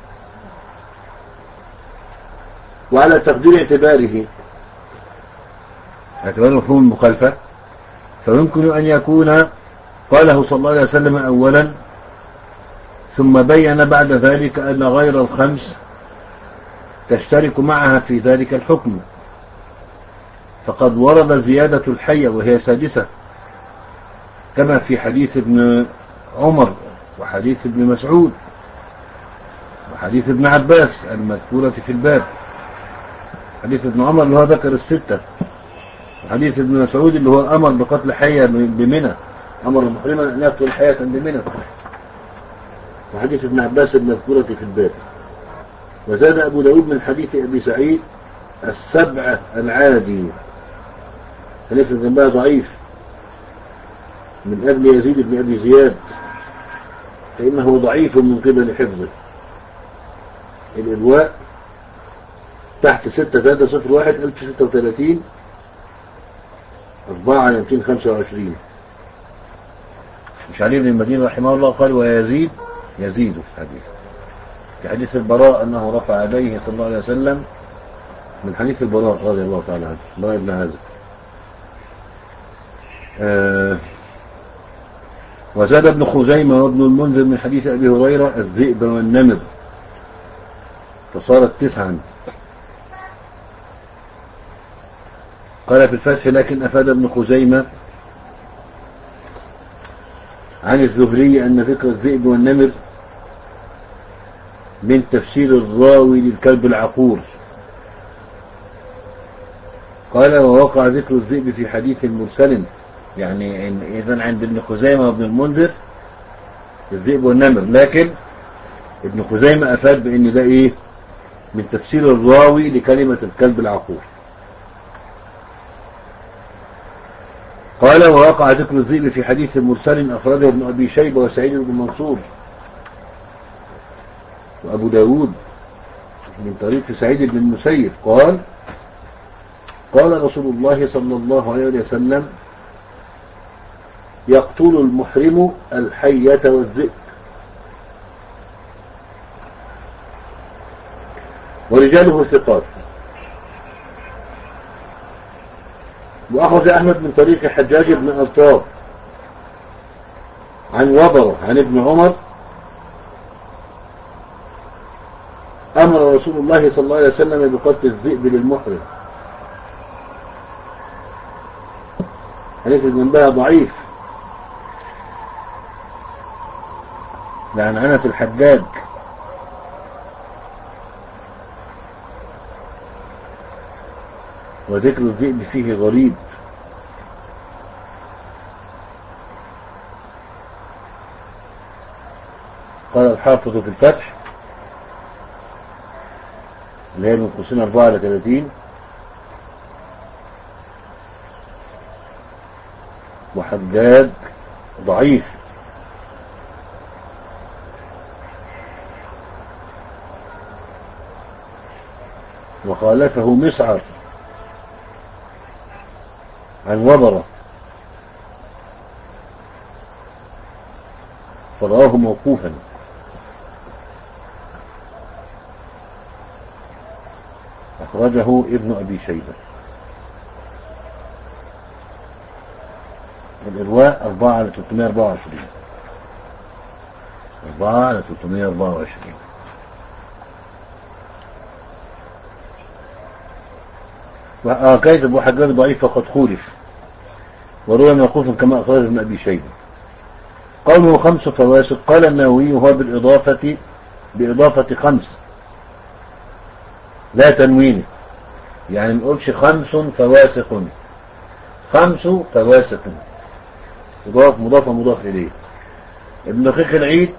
وعلى تقدير اعتباره اعتبار مفهوم المخالفة، فيمكن أن يكون قاله صلى الله عليه وسلم أولا ثم بين بعد ذلك أن غير الخمس تشترك معها في ذلك الحكم، فقد ورد زيادة الحية وهي سادسة كما في حديث ابن عمر وحديث ابن مسعود وحديث ابن عباس المذكورة في الباب. حديث ابن عمر اللي هو ذكر الستة، وحديث ابن مسعود اللي هو أمر بقتل حية بمنى، أمر محرما أن يقتل حية بمنى، وحديث ابن عباس المذكورة في الباب. وزاد أبو داود من حديث أبي سعيد السبعة العادي، حديث ذنبها ضعيف من أبي يزيد بن أبي زياد، فإنه ضعيف من قبل حفظه. الإلواء تحت ستة ثلاثة صفر واحد ألف ستة وثلاثين أربعة على مئتين وخمسة وعشرين. مش علي بن المدينة رحمه الله قال ويزيد يزيد في حديث في حديث البراء أنه رفع عليه صلى الله عليه وسلم، من حديث البراء رضي الله تعالى عنه براء بن عازب. آه وزاد ابن خزيمة وابن المنذر من حديث أبي هريرة الذئب والنمر، فصارت تسعا. قال في الفتح لكن أفاد ابن خزيمة عن الزهري أن ذكر الذئب والنمر من تفسير الراوي للكلب العقور. قال ووقع ذكر الذئب في حديث مرسل، يعني إذن عند ابن خزيمة وابن المنذر الذئب والنمر، لكن ابن خزيمة أفاد بأن ده إيه من تفسير الراوي لكلمة الكلب العقور. قال ووقع ذكر الذئب في حديث مرسل أخرجه ابن أبي شيبة وسعيد بن منصور وأبو داود من طريق سعيد بن المسيب قال قال رسول الله صلى الله عليه وسلم يقتل المحرم الحية والذئب. ورجاله ثقات. وأخرج أحمد من طريق حجاج بن ألطاب عن وبر عن ابن عمر أمر رسول الله صلى الله عليه وسلم بقتل الذئب للمحرم. حديث ابن بها ضعيف لعن عنة الحجاج، وذكر الذئب فيه غريب. الحافظ في الفتح اللي هي من قوسين أربعة على ثلاثين، وحداد ضعيف، وخالفه مسعر عن وبرة فرواه موقوفا. أخرجه ابن أبي شيبة. الإرواء أربعة على ثلاثمائة وأربعة وعشرين، أربعة على ثلاثمائة وأربعة وعشرين. وكيد أبو حجاج ضعيف فقد خولف، وروى موقوفا كما أخرج ابن أبي شيبة. قوله خمس فواسق، قال النووي هو بالإضافة بإضافة خمس لا تنوينه، يعني ما نقولش خمس فواسق، خمس فواسق مضاف مضاف مضاف إليه. ابن دقيق العيد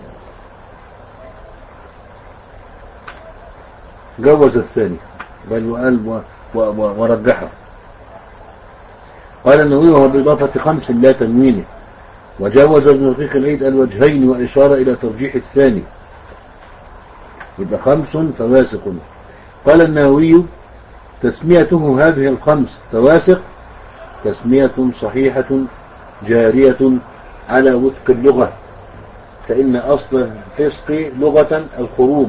جوز الثاني بل وقال ورجحه. قال النووي وهو بإضافة خمس لا تنوينه، وجوز ابن دقيق العيد الوجهين وإشارة إلى ترجيح الثاني، يبقى خمس فواسق. قال النووي تسميته هذه الخمس فواسق تسمية صحيحة جارية على وفق اللغة، فإن أصل الفسق لغة الخروج،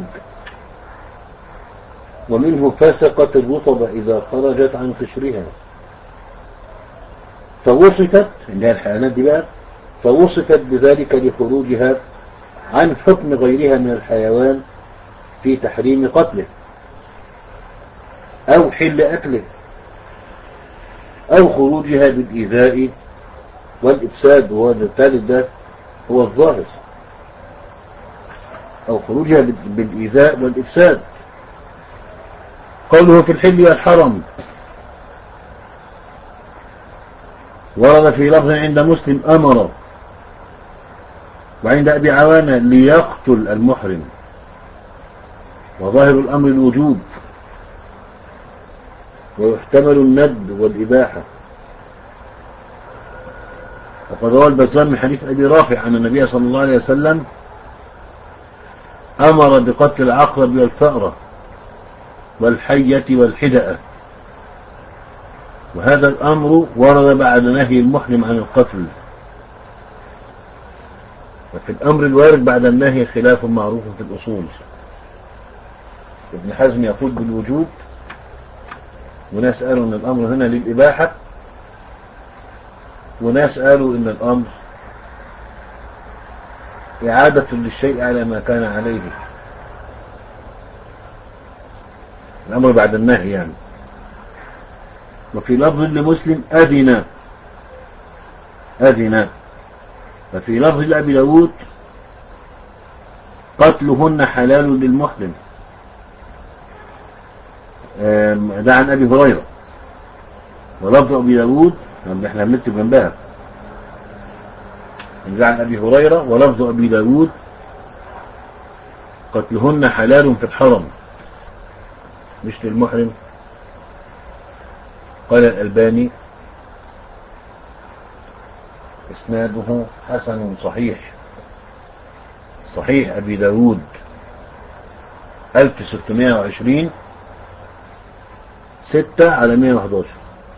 ومنه فسقت الرطب إذا خرجت عن قشرها، فوصفت اللي هي الحيوانات دي بقى، فوصفت بذلك لخروجها عن حكم غيرها من الحيوان في تحريم قتله أو حل أكله أو خروجها بالإيذاء والإفساد، وهو الثالث ده هو الظاهر، أو خروجها بالإيذاء والإفساد. قوله في الحل والحرم ورد في لفظ عند مسلم أمر، وعند أبي عوانة ليقتل المحرم، وظاهر الأمر الوجوب، ويحتمل الند والإباحة. وقد روى البزار من حديث أبي رافع أن النبي صلى الله عليه وسلم أمر بقتل العقرب والفأرة والحية والحدأة، وهذا الأمر ورد بعد نهي المحرم عن القتل. وفي الأمر الوارد بعد النهي خلاف معروف في الأصول. ابن حزم يقول بالوجوب، وناس قالوا أن الأمر هنا للإباحة، وناس قالوا أن الأمر إعادة للشيء على ما كان عليه، الأمر بعد النهي يعني. وفي لفظ لمسلم أذن أذن وفي لفظ لأبي داود قتلهن حلال للمحرم، ده عن أبي هريرة. ولفظ أبي داود احنا بنكتب جنبها، ده عن أبي هريرة. ولفظ أبي داود قتلهن حلال في الحرم مش للمحرم. قال الألباني إسناده حسن صحيح، صحيح أبي داود ألف وستمائة وعشرين ستة على مائة وأحد عشر.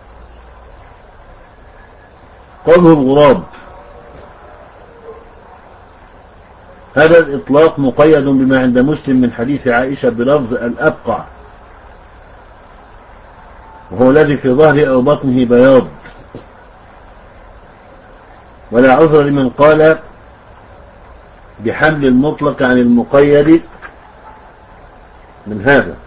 قوله الغراب، هذا الإطلاق مقيد بما عند مسلم من حديث عائشة بلفظ الأبقع، وهو الذي في ظهره أو بطنه بياض، ولا عذر لمن قال بحمل المطلق عن المقيد من هذا.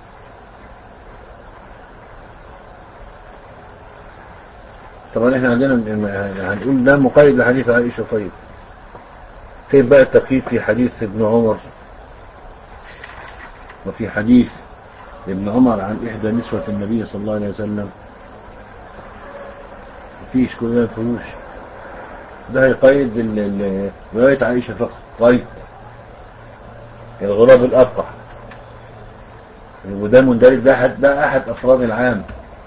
طبعا احنا عندنا هنقول ده مقيد لحديث عائشة. طيب كيف بقى التقييد في حديث ابن عمر وفي حديث ابن عمر عن إحدى نسوة النبي صلى الله عليه وسلم؟ مفيش، كل ده مفيهوش، ده هيقيد رواية عائشة فقط. طيب
الغراب الأبقع، وده مندرج، ده أحد, ده أحد أفراد العام،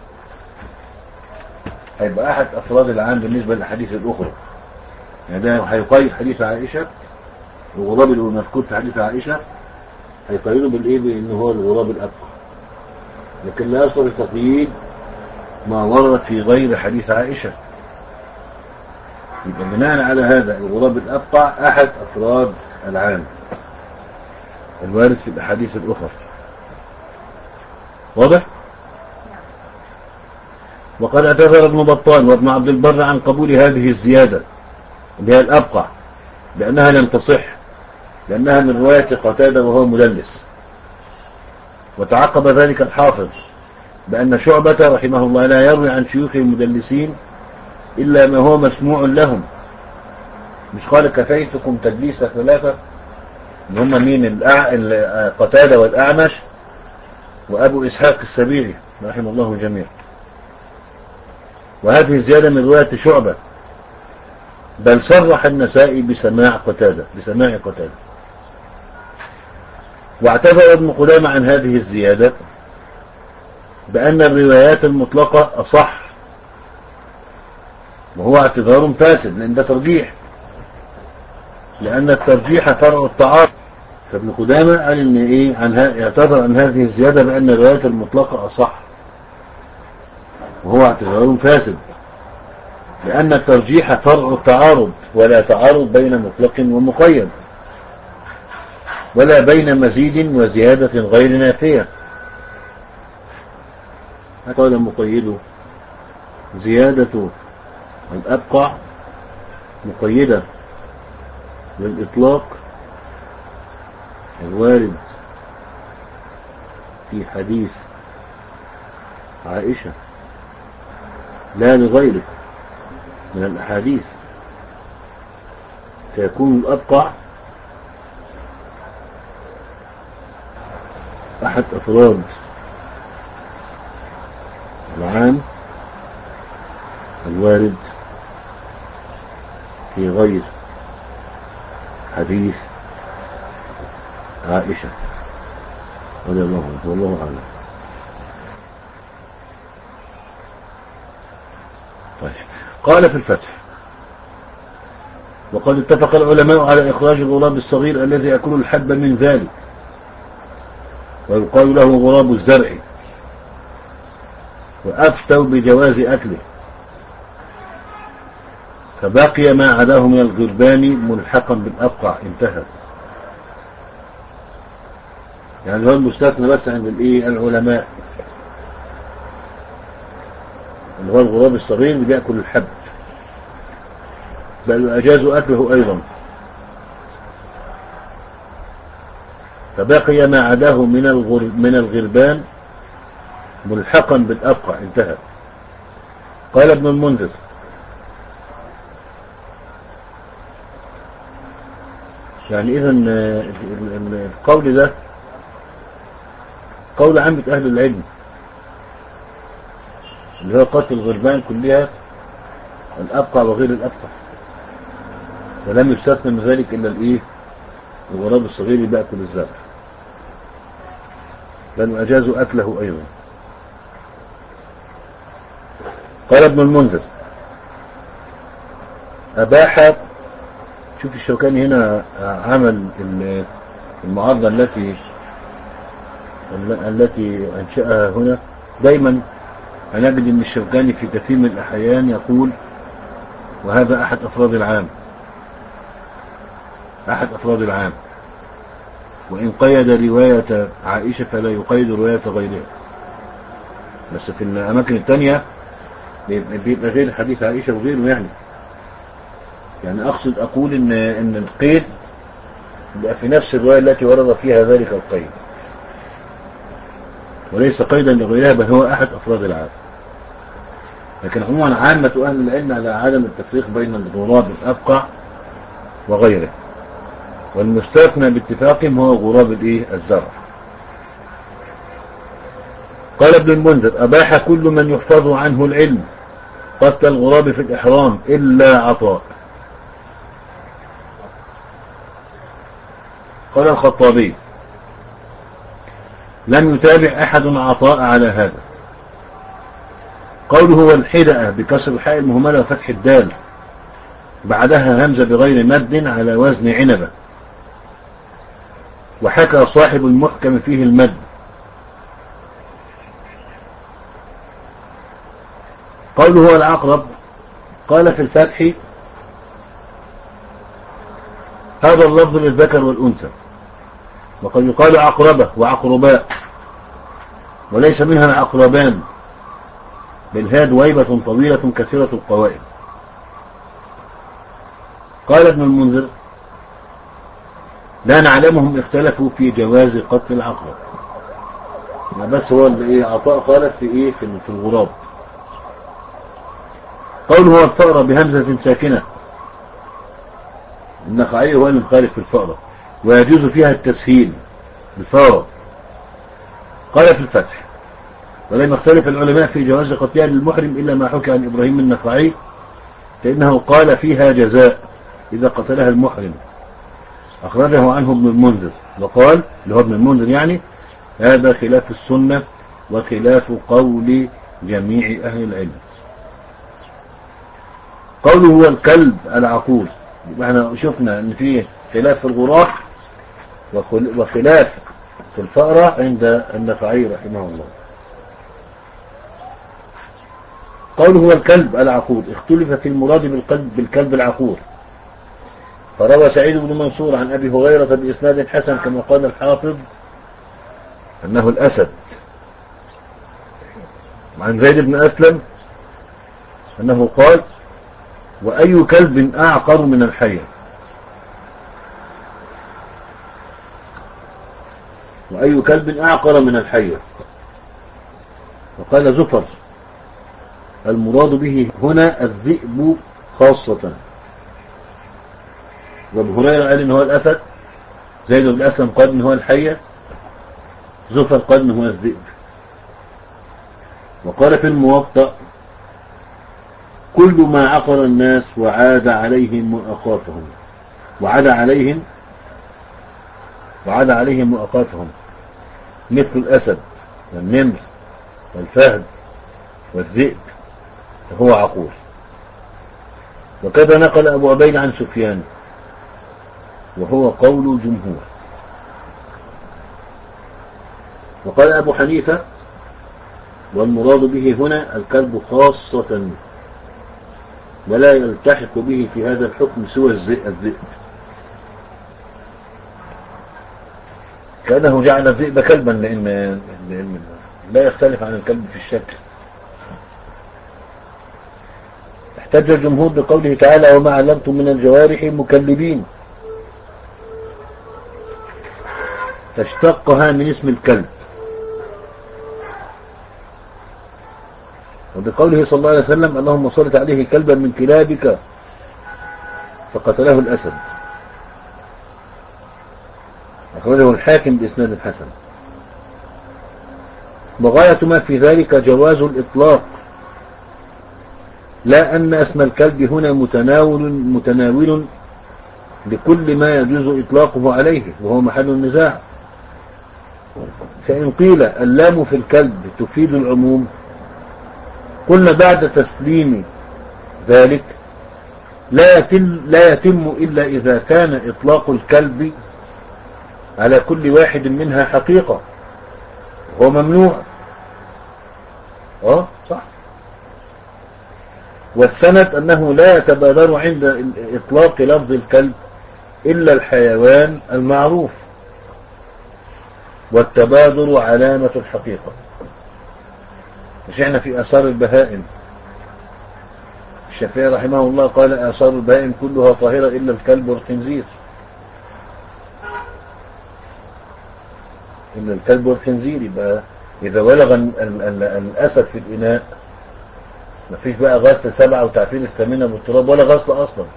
هيبقى أحد أفراد العام بالنسبة للحديث الأخرى. يعني ده هيقيد حديث عائشة، الغراب اللي هو مذكور في حديث عائشة هيقيده بالإيه؟ بأنه هو الغراب الأبقع، لكن لا يصل التقييد ما ورد في غير حديث عائشة. يبقى بناء على هذا الغراب الأبقع أحد أفراد العام الوارد في الأحاديث الأخرى. واضح؟ وقد اعتذر ابن بطال وابن عبد البر عن قبول هذه الزيادة اللي هي الأبقع لأنها لم تصح، لأنها من رواية قتادة وهو مدلس. وتعقب ذلك الحافظ بأن شعبة رحمه الله لا يروي عن شيوخ المدلسين إلا ما هو مسموع لهم. مش قال كفيتكم تدليس ثلاثة، اللي هم مين؟ قتادة والأعمش وأبو إسحاق السبيعي رحمه الله جميعا. وهذه الزيادة من رواية شعبة، بل صرح النسائي بسماع قتادة بسماع قتادة. واعتذر ابن قدامة عن هذه الزيادة بأن الروايات المطلقة أصح، وهو اعتذار فاسد لأن ده ترجيح، لأن الترجيح فرع التعارض. فابن قدامة قال إن إيه عن اعتذر عن هذه الزيادة بأن الروايات المطلقة أصح، وهو اعتذار فاسد لأن الترجيح فرع التعارض، ولا تعارض بين مطلق ومقيد، ولا بين مزيد وزيادة غير نافية. قال المقيد زيادة الأبقع مقيدة للإطلاق الوارد في حديث عائشة لا لغيره من الأحاديث، فيكون الأبقع أحد أفراد العام الوارد في غير حديث عائشة رضي الله عنها والله أعلم. طيب. قال في الفتح: وقد اتفق العلماء على إخراج الغراب الصغير الذي يأكل الحب من ذلك، ويقال له غراب الزرع، وأفتوا بجواز أكله، فبقي ما عداه من الغربان ملحقا بالأبقع. انتهى. يعني هو المستثنى بس عند الايه العلماء اللي هو الغراب الصغير اللي بيأكل الحب، بل أجازوا أكله أيضا، فبقي ما عداه من الغرب من الغربان ملحقا بالأبقع. انتهى. قال ابن المنذر: يعني إذن القول ده قول عامة أهل العلم، اللي هو قتل الغربان كلها الأبقع وغير الأبقع، ولم يستثنى من ذلك إلا الإيه الغراب الصغير اللي بيأكل الزرع، بل أجازوا أكله أيضا. قال ابن المنذر: أباح، شوف الشوكاني هنا عمل المعارضة التي التي أنشأها هنا. دايما هنجد أن الشوكاني في كثير من الأحيان يقول وهذا أحد أفراد العام، أحد أفراد العام، وإن قيد رواية عائشة فلا يقيد رواية غيرها. بس في الأماكن التانية بيبقى غير حديث عائشة وغيره. يعني يعني أقصد أقول إن, إن القيد يبقى في نفس الرواية التي ورد فيها ذلك القيد، وليس قيدا لغيرها، بل هو أحد أفراد العام. لكن عموما عامة أهل العلم على عدم التفريق بين الغراب الأبقع وغيره، والمستثنى باتفاقهم هو غراب الإيه الزرع. قال ابن المنذر: أباح كل من يحفظ عنه العلم قتل الغراب في الإحرام إلا عطاء. قال الخطابي: لم يتابع أحد عطاء على هذا. قوله والحدأ بكسر الحاء المهملة وفتح الدال بعدها همزة بغير مد على وزن عنبة. وحكى صاحب المحكم فيه المد. قوله هو العقرب قال في الفتح هذا اللفظ للذكر والأنثى، وقد يقال عقربة وعقرباء، وليس منها العقربان بالهاد ويبة طويلة كثيرة القوائم. قال ابن المنذر لا نعلمهم اختلفوا في جواز قتل العقرب، بس هو ايه عطاء خالف في ايه في الغراب. قوله هو الفأرة بهمزة ساكنة، النخعي هو اللي مخالف في الفأرة ويجوز فيها التسهيل الفأرة. قال في الفتح ولم يختلف العلماء في جواز قتلها للمحرم إلا ما حكى عن إبراهيم النخعي، فإنه قال فيها جزاء إذا قتلها المحرم، أخرجه عنه ابن المنذر، وقال اللي هو ابن المنذر يعني هذا خلاف السنة وخلاف قول جميع أهل العلم. قوله هو الكلب العقور، احنا شفنا ان فيه خلاف في الغراب وخلاف في الفأرة عند النخعي رحمه الله. قوله هو الكلب العقور اختلف في المراد بالقلب بالكلب العقور، فروى سعيد بن منصور عن أبي هريرة بإسناد حسن كما قال الحافظ أنه الأسد، وعن زيد بن أسلم أنه قال وأي كلب أعقر من الحية، وأي كلب أعقر من الحية. وقال زفر المراد به هنا الذئب خاصة، وابو هريرة قال إن هو الأسد، زيد بن أسلم قال إن هو الحية، زفر قال إن هو الذئب. وقال في الموطأ كل ما عقر الناس وعاد عليهم مؤقاتهم وعاد عليهم وعاد عليهم مؤقاتهم مثل الأسد والنمر والفهد والذئب هو عقور. وكذا نقل أبو عبيد عن سفيان وهو قول الجمهور. وقال أبو حنيفة والمراد به هنا الكلب خاصة ولا يلتحق به في هذا الحكم سوى الذئب، كأنه جعل الذئب كلبا لأن لا يختلف عن الكلب في الشكل. احتج الجمهور بقوله تعالى وما علمتم من الجوارح مكلبين، فاشتقها من اسم الكلب، وبقوله صلى الله عليه وسلم اللهم صلت عليه كلبا من كلابك فقتله الأسد، أخرجه الحاكم بإسناد الحسن. وغاية ما في ذلك جواز الإطلاق، لا أن اسم الكلب هنا متناول متناول لكل ما يجوز إطلاقه عليه وهو محل النزاع. فإن قيل اللام في الكلب تفيد العموم قلنا بعد تسليم ذلك لا يتم, لا يتم إلا إذا كان إطلاق الكلب على كل واحد منها حقيقة هو ممنوع. اه صح. والسند أنه لا يتبادر عند إطلاق لفظ الكلب إلا الحيوان المعروف، والتبادر علامة الحقيقة. مش احنا في آثار البهائم الشافعي رحمه الله قال آثار البهائم كلها طاهرة إلا الكلب والخنزير، إلا الكلب والخنزير. يبقى إذا ولغ الأسد في الإناء مفيش بقى غسل سبعة وتعفير الثامنة بالتراب ولا غسل أصلا.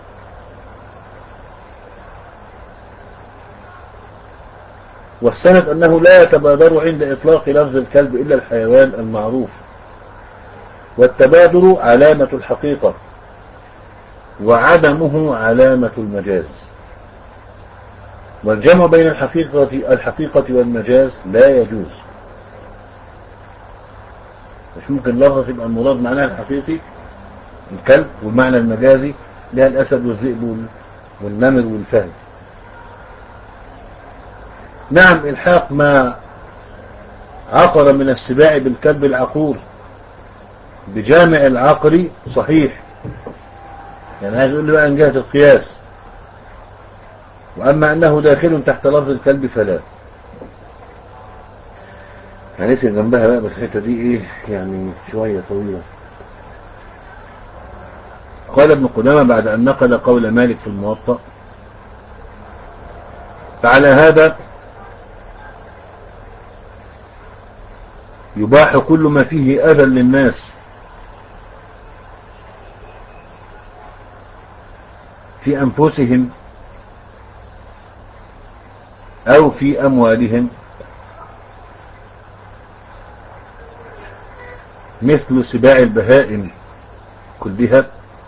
والسند أنه لا يتبادر عند إطلاق لفظ الكلب إلا الحيوان المعروف، والتبادر علامة الحقيقة وعدمه علامة المجاز. والجمع بين الحقيقة الحقيقة والمجاز لا يجوز. مش ممكن لفظة تبقى المراد معناها الحقيقي الكلب، والمعنى المجازي لها الأسد والذئب والنمر والفهد. نعم، الحاق ما عقر من السباع بالكلب العقور بجامع العقر صحيح، يعني عايز يقول لي بقى من جهة القياس، وأما أنه داخل تحت لفظ الكلب فلا. هنسي جنبها بقى، بس الحته دي ايه يعني شوية طويلة. قال ابن قدامة بعد أن نقل قول مالك في الموطأ: فعلى هذا يباح كل ما فيه أذى للناس في أنفسهم أو في أموالهم، مثل سباع البهائم كلها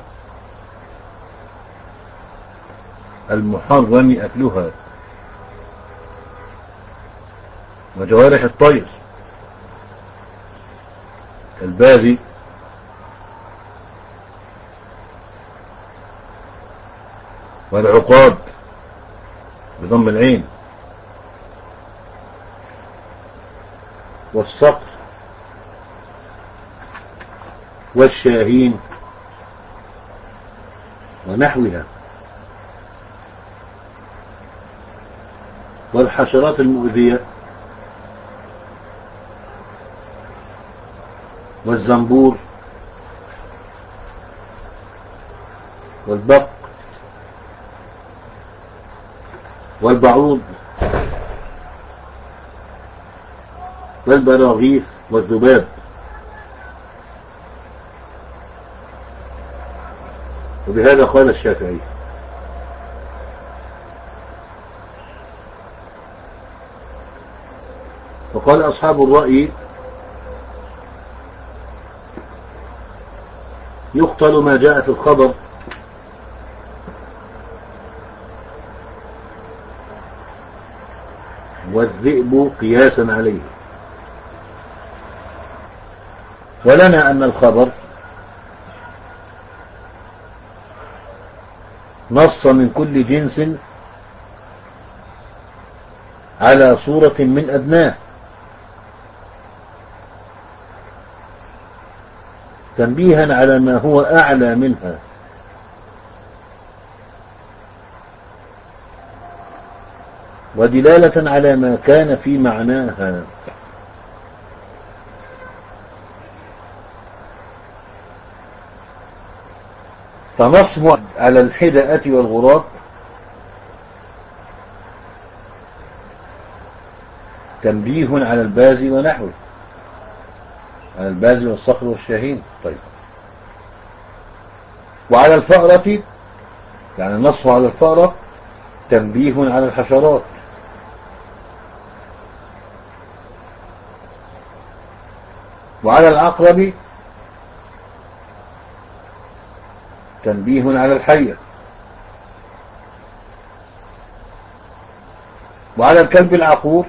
المحرم أكلها، وجوارح الطير الباغي والعقاب بضم العين، والصقر والشاهين ونحوها، والحشرات المؤذية والزنبور والبق والبعوض والبراغيث والذباب. وبهذا قال الشافعي. وقال أصحاب الرأي: يقتل ما جاء في الخبر والذئب قياسا عليه. ولنا أن الخبر نص من كل جنس على صورة من أدناه، تنبيها على ما هو أعلى منها، ودلالة على ما كان في معناها. فنصب على الحدأة والغراب تنبيه على الباز ونحوه، على الباز والصقر والشاهين. طيب، وعلى الفأرة، يعني النص على الفأرة تنبيه على الحشرات، وعلى العقرب تنبيه على الحية، وعلى الكلب العقور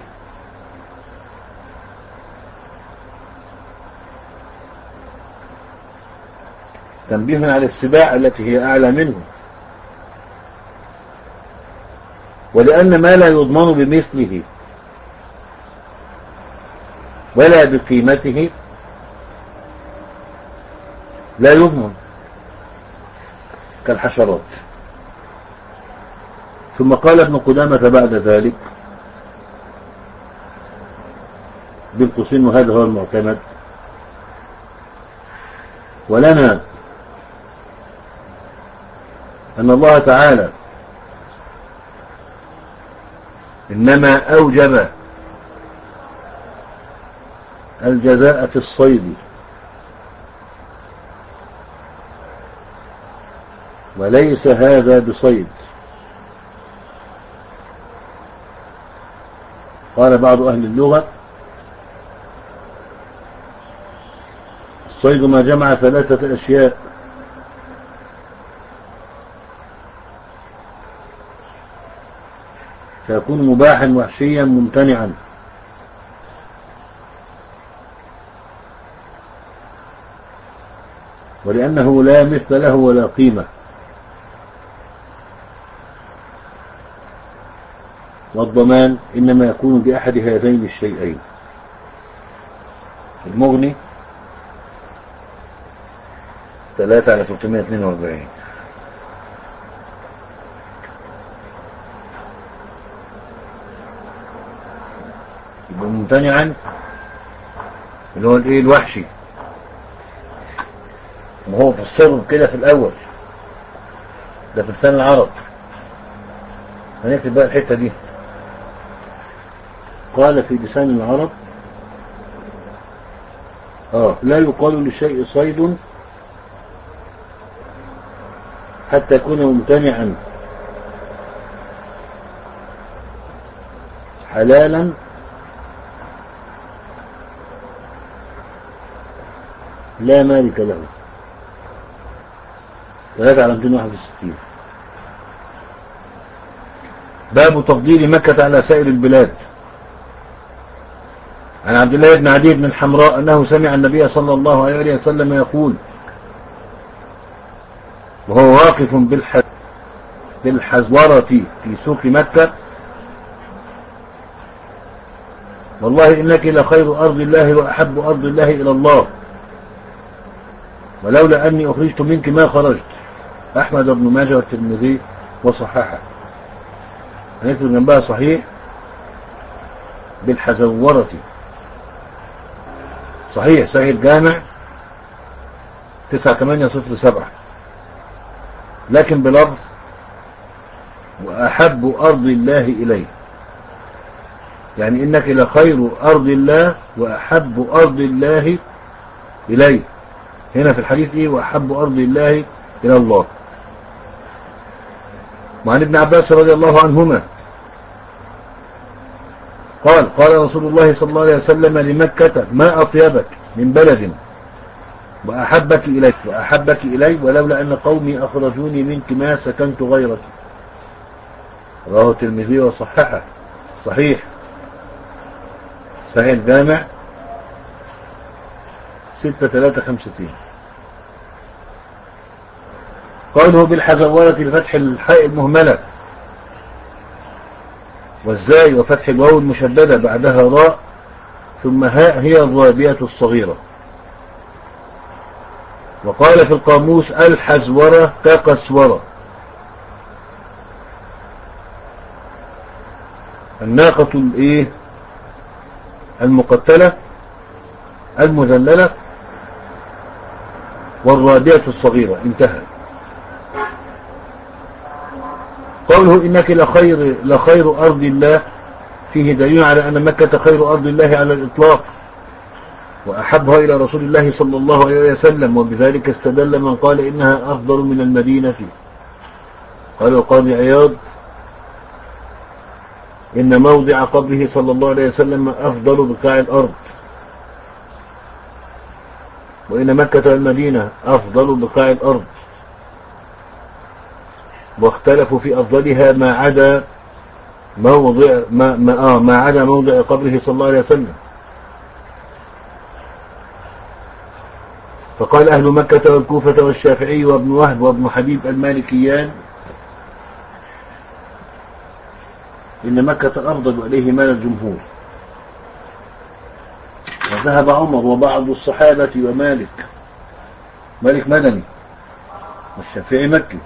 تنبيه على السباع التي هي أعلى منه. ولأن ما لا يضمن بمثله ولا بقيمته لا يضمن، كالحشرات. ثم قال ابن قدامة بعد ذلك بالقسم، وهذا هو المعتمد: ولنا أن الله تعالى إنما أوجب الجزاء في الصيد، وليس هذا بصيد. قال بعض أهل اللغة: الصيد ما جمع ثلاثة أشياء: فيكون مباحا وحشيا ممتنعا. ولأنه لا مثل له ولا قيمة. والضمان إنما يكون بأحد هذين الشيئين. المغني ثلاثة على ثلاثمائة واثنين وأربعين. يبقى ممتنعا اللي هو الايه الوحشي، وهو في الصرب كده في الأول، ده في لسان العرب. هنكتب بقى الحتة دي. قال في لسان العرب آه لا يقال للشيء صيد حتى يكون ممتنعا حلالا لا مالك له. ثلاثة على مئتين وواحد وستين. باب تفضيل مكة على سائر البلاد. عن عبد الله بن عدي بن الحمراء أنه سمع النبي صلى الله عليه وسلم يقول وهو واقف بالحزورة في سوق مكة: والله إنك لخير أرض الله وأحب أرض الله إلى الله، ولولا أني أخرجت منك ما خرجت. أحمد بن ماجه والترمذي وصححه. هنكتب جنبها صحيح بالحزورة. صحيح صحيح الجامع تسعة ثمانية صفر سبعة، لكن بلفظ وأحب أرض الله إليه، يعني إنك لخير أرض الله وأحب أرض الله إليه. هنا في الحديث إيه؟ وأحب أرض الله إلى الله. وعن ابن عباس رضي الله عنهما قال: قال رسول الله صلى الله عليه وسلم لمكة: ما أطيبك من بلد وأحبك إليك وأحبك إلي، ولولا أن قومي أخرجوني منك ما سكنت غيرك. رواه الترمذي وصححه. صحيح صحيح الجامع ستة ثلاثة خمسة. قوله بالحزورة بفتح الحاء المهملة والزاي وفتح الواو المشددة بعدها راء ثم هاء هي الرابية الصغيرة. وقال في القاموس: الحزورة كقسورة. الناقة الايه المقتلة المذللة والرابية الصغيرة. انتهى. قوله إنك لخير, لخير أرض الله فيه دليل على أن مكة خير أرض الله على الإطلاق وأحبها إلى رسول الله صلى الله عليه وسلم، وبذلك استدل من قال إنها أفضل من المدينة. قال القاضي عياض: إن موضع قبره صلى الله عليه وسلم أفضل بقاع الأرض، وإن مكة والمدينة أفضل بقاع الأرض، واختلفوا في أفضلها ما عدا موضع ما ما, آه ما عدا موضع قبره صلى الله عليه وسلم. فقال أهل مكة والكوفة والشافعي وابن وهب وابن حبيب المالكيان إن مكة أفضل، وإليه مال الجمهور. وذهب عمر وبعض الصحابة ومالك مالك مدني والشافعي مكي،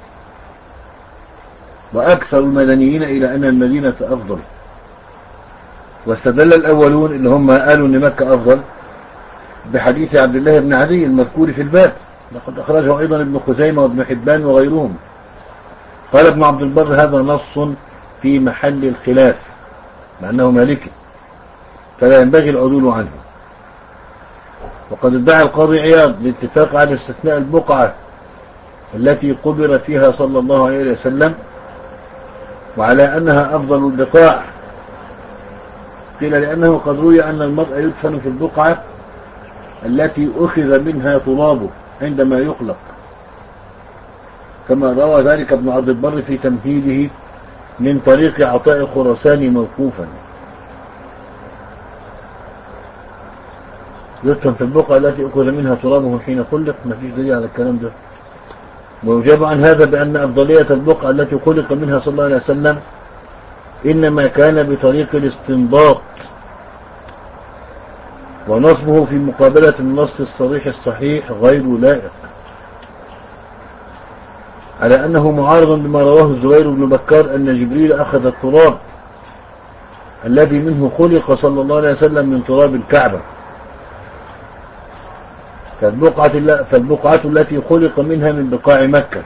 وأكثر المدنيين إلى أن المدينة أفضل. واستدل الأولون اللي هم قالوا أن مكة أفضل بحديث عبد الله بن عدي المذكور في الباب، لقد أخرجه أيضا ابن خزيمة وابن حبان وغيرهم. قال ابن عبد البر: هذا نص في محل الخلاف، مع أنه مالكي فلا ينبغي العدول عنه. وقد ادعى القاضي عياض الاتفاق على استثناء البقعة التي قبر فيها صلى الله عليه وسلم وعلى أنها أفضل البقاع. قيل لأنه قد روي أن المرء يدفن في البقعة التي أخذ منها ترابه عندما يخلق، كما روى ذلك ابن عبد البر في تمهيده من طريق عطاء خراساني موقوفا. يدفن في البقعة التي أخذ منها ترابه حين خلق. ما فيش دليل على الكلام ده. ويجاب عن هذا بأن أفضلية البقعة التي خلق منها صلى الله عليه وسلم إنما كان بطريق الاستنباط، ونصبه في مقابلة النص الصريح الصحيح غير لائق، على أنه معارض بما رواه الزبير بن بكار أن جبريل أخذ التراب الذي منه خلق صلى الله عليه وسلم من تراب الكعبة، فالبقعة, فالبقعة التي خلق منها من بقاع مكة.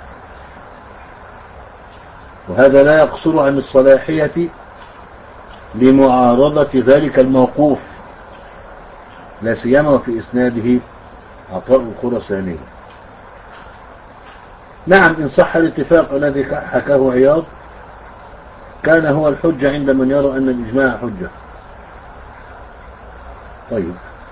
وهذا لا يقصر عن الصلاحية لمعارضة ذلك الموقوف، لا سيما في إسناده عطاء الخراساني. نعم، إن صح الاتفاق الذي حكاه عياض كان هو الحجة عند من يرى أن الإجماع حجة. طيب،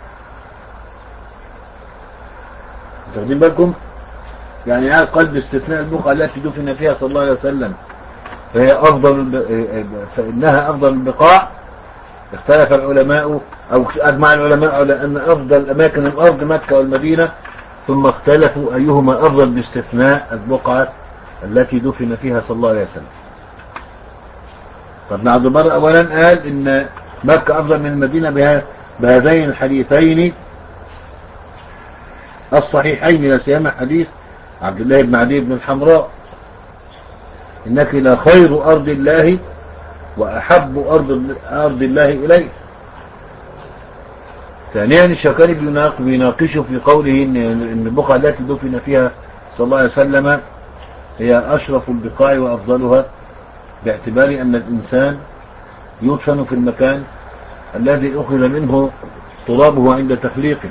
تاخدين بالكم؟ يعني على قلب استثناء البقعة التي دفن فيها صلى الله عليه وسلم فهي أفضل، فإنها أفضل البقاع. اختلف العلماء أو أجمع العلماء على أن أفضل أماكن الأرض مكة والمدينة، ثم اختلفوا أيهما أفضل باستثناء البقعة التي دفن فيها صلى الله عليه وسلم. فابن عبد البر أولا قال إن مكة أفضل من المدينة بها بهذين الحديثين الصحيحين، لا سيما حديث عبد الله بن عدي بن الحمراء: إنك لخير أرض الله وأحب أرض, أرض الله إليه. ثانيا الشوكاني بيناقشه في قوله إن البقعة التي دفن فيها صلى الله عليه وسلم هي أشرف البقاع وأفضلها، باعتبار أن الإنسان يدفن في المكان الذي أخذ منه ترابه عند تخليقه.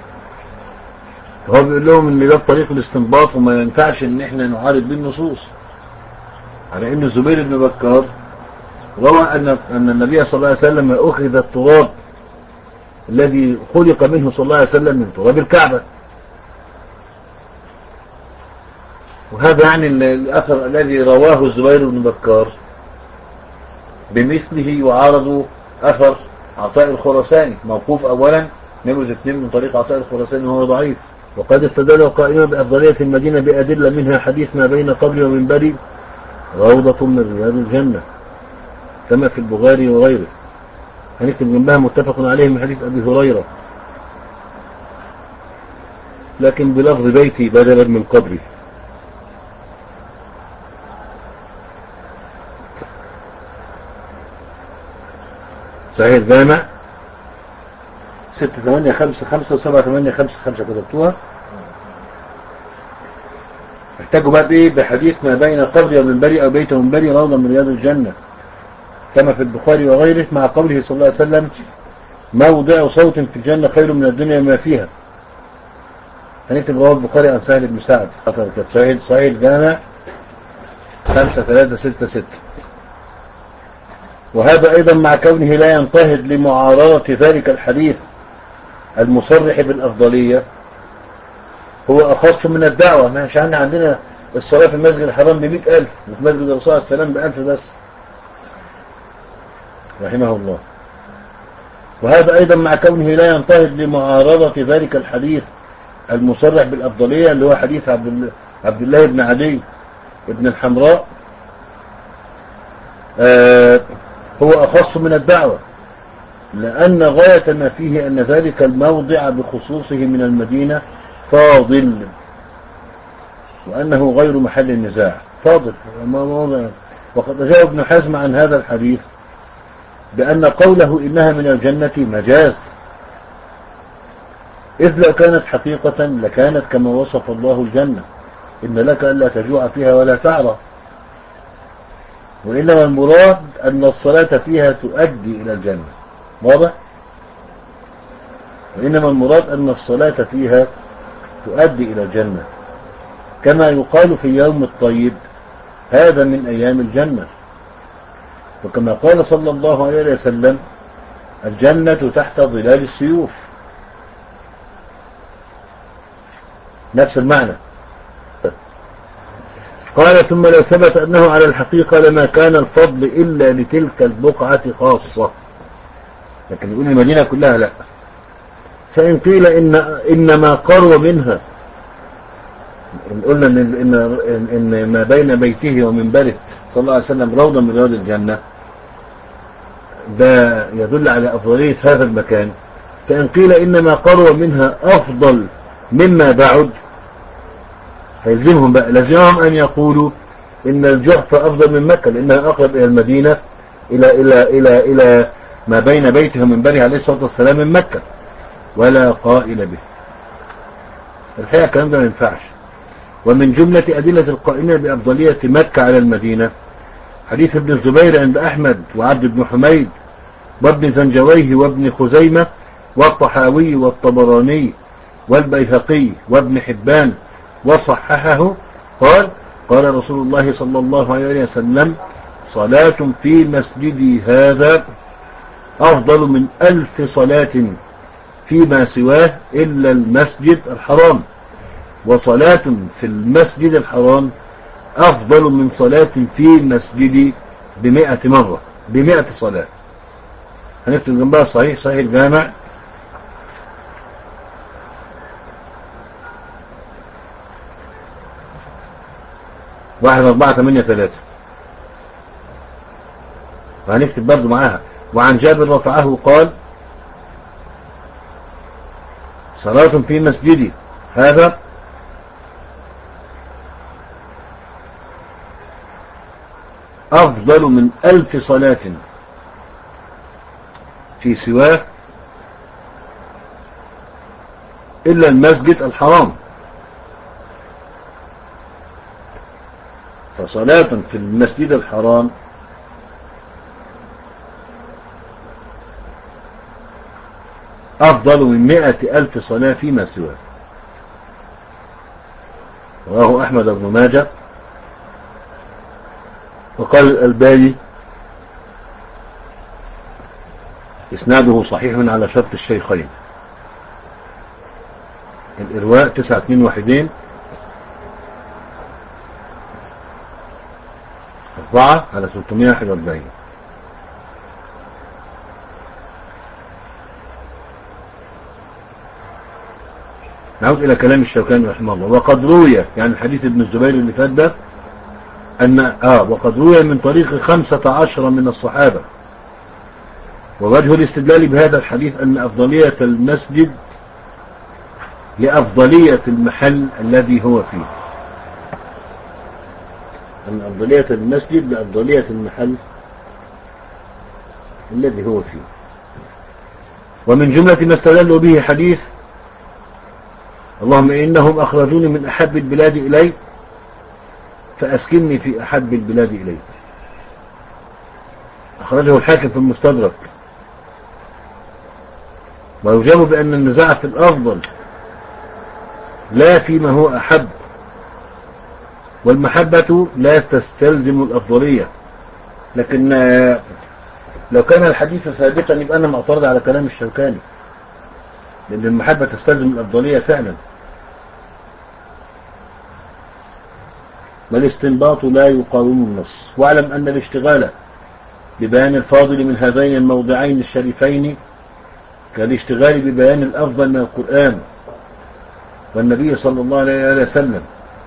هو بيقول لهم ان ده طريق الاستنباط وما ينفعش ان احنا نعارض بالنصوص، على ان الزبير بن بكار روى ان ان النبي صلى الله عليه وسلم اخذ التراب الذي خلق منه صلى الله عليه وسلم من تراب الكعبة. وهذا يعني الاثر الذي رواه الزبير بن بكار بمثله يعارض اثر عطاء الخراساني موقوف اولا، نمرة اثنين من طريق عطاء الخراساني وهو ضعيف. وقد استدل قائما بأفضلية المدينة بأدلة منها حديث ما بين قبري ومنبري روضة من رياض الجنة كما في البخاري وغيره. هنكتب جنبها متفق عليه من حديث أبي هريرة لكن بلفظ بيتي بدلا من قبري. صحيح الجامع ستة ثمانية خمسة خمسة وسبعة ثمانية خمسة خمسة كتبتوها. احتاجوا بقى بايه؟ بحديث ما بين قبري ومنبري او بيت ومنبري روضة من رياض الجنة كما في البخاري وغيره، مع قوله صلى الله عليه وسلم: موضع صوت في الجنة خير من الدنيا وما فيها. هنكتب رواه البخاري عن سهل بن سعد. صحيح صحيح الجامع خمسة ثلاثة ستة ستة. وهذا ايضا مع كونه لا ينتهض لمعارضة ذلك الحديث المصرح بالأفضلية، هو أخص من الدعوة. مش عندنا الصلاة في المسجد الحرام بمئة ألف وفي مسجد الرسول صلى الله عليه وسلم بألف بس رحمه الله. وهذا أيضا مع كونه لا ينتهض لمعارضة ذلك الحديث المصرح بالأفضلية اللي هو حديث عبد الله بن عدي بن الحمراء، آه هو أخص من الدعوة، لأن غاية ما فيه أن ذلك الموضع بخصوصه من المدينة فاضل، وأنه غير محل النزاع. فاضل موضع. وقد أجاب ابن حزم عن هذا الحديث بأن قوله إنها من الجنة مجاز، إذ لو كانت حقيقة لكانت كما وصف الله الجنة: إن لك ألا تجوع فيها ولا تعرى. وإنما المراد أن الصلاة فيها تؤدي إلى الجنة. واضح؟ وإنما المراد أن الصلاة فيها تؤدي إلى الجنة، كما يقال في يوم الطيب: هذا من أيام الجنة. وكما قال صلى الله عليه وسلم: الجنة تحت ظلال السيوف. نفس المعنى. قال ثم لو ثبت أنه على الحقيقة لما كان الفضل إلا لتلك البقعة خاصة، لكن يقول المدينة كلها لا. فإن قيل إن إنما قرب منها، إن قلنا إن, إن, إن ما بين بيته ومنبره صلى الله عليه وسلم روضة من رياض الجنة، ده يدل على أفضلية هذا المكان. فإن قيل إنما قرب منها أفضل مما بعد، هيلزمهم بقى لازمهم أن يقولوا إن الجحفة أفضل من مكة لأنها أقرب إلى المدينة، إلى إلى إلى إلى ما بين بيته ومنبره عليه الصلاة والسلام من مكة، ولا قائل به. الحقيقة الكلام ده ما ينفعش. ومن جملة أدلة القائلين بأفضلية مكة على المدينة حديث ابن الزبير عند أحمد وعبد بن حميد وابن زنجويه وابن خزيمة والطحاوي والطبراني والبيهقي وابن حبان وصححه، قال قال رسول الله صلى الله عليه وسلم: صلاة في مسجدي هذا أفضل من ألف صلاة فيما سواه إلا المسجد الحرام، وصلاة في المسجد الحرام أفضل من صلاة في مسجدي بمئة مرة، بمئة صلاة. هنكتب جنبها صحيح صحيح الجامع واحد أربعة ثمانية ثلاثة، وهنكتب برضو معاها: وعن جابر رفعه قال: صلاة في مسجدي هذا أفضل من ألف صلاة في سواه إلا المسجد الحرام. فصلاة في المسجد الحرام أفضل من مئة ألف صلاة فيما سواه. رواه أحمد بن ماجه. وقال الألباني إسناده صحيح من على شرط الشيخين. الإرواء تسعة اتنين واحدين أربعة على ستمائة وواحد وأربعين. نعود إلى كلام الشوكاني رحمه الله. وقد روي، يعني حديث ابن الزبير اللي فات ده، أن آه وقد روي من طريق خمسة عشر من الصحابة. ووجه الاستدلال بهذا الحديث أن أفضلية المسجد لأفضلية المحل الذي هو فيه، أن أفضلية المسجد لأفضلية المحل الذي هو فيه. ومن جملة ما استدلوا به حديث: اللهم إنهم أخرجوني من أحب البلاد إلي فأسكنني في أحب البلاد إلي. أخرجه الحاكم في المستدرك. ويجاب بأن النزاع في الأفضل لا فيما هو أحب، والمحبة لا تستلزم الأفضلية. لكن لو كان الحديث ثابتا يبقى أنا معترض على كلام الشوكاني، لأن المحبة تستلزم الأفضلية فعلا. ما الاستنباط لا يقاوم النص. واعلم أن الاشتغال ببيان الفاضل من هذين الموضعين الشريفين كالاشتغال ببيان الأفضل من القرآن والنبي صلى الله عليه وسلم.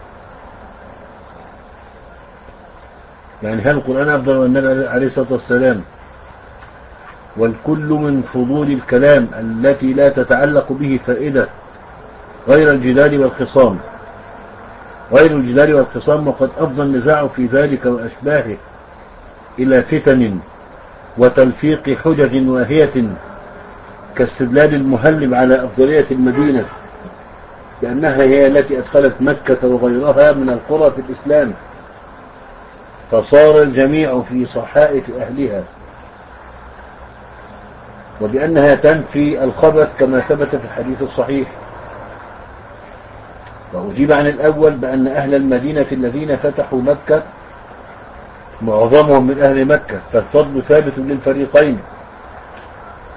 يعني هل القرآن أفضل والنبي عليه الصلاة والسلام؟ والكل من فضول الكلام التي لا تتعلق به فائدة غير الجدال والخصام غير الجدال والخصام وقد أفضى النزاع في ذلك وأشباهه إلى فتن وتلفيق حجج واهية، كاستدلال المهلب على أفضلية المدينة لأنها هي التي أدخلت مكة وغيرها من القرى في الإسلام، فصار الجميع في صحائف أهلها، وبأنها تنفي الخبث كما ثبت في الحديث الصحيح. وأجيب عن الأول بأن أهل المدينة الذين فتحوا مكة معظمهم من أهل مكة، فالفضل ثابت للفريقين،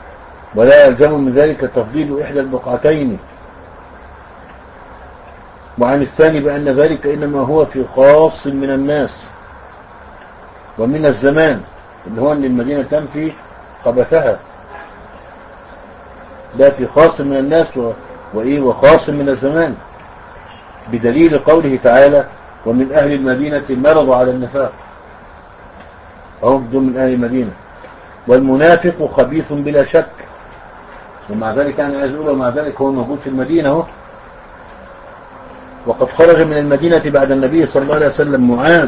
ولا يلزم من ذلك تفضيل إحدى البقعتين وعن الثاني بأن ذلك إنما هو في خاص من الناس ومن الزمان، اللي هو أن المدينة تنفي خبثها، لا في خاص من الناس و... وإيه وخاص من الزمان، بدليل قوله تعالى ومن أهل المدينة مرضوا على النفاق، هم دول من أهل المدينة. والمنافق خبيث بلا شك، ومع ذلك أنا عايز أقول ومع ذلك هو موجود في المدينة هو. وقد خرج من المدينة بعد النبي صلى الله عليه وسلم معاذ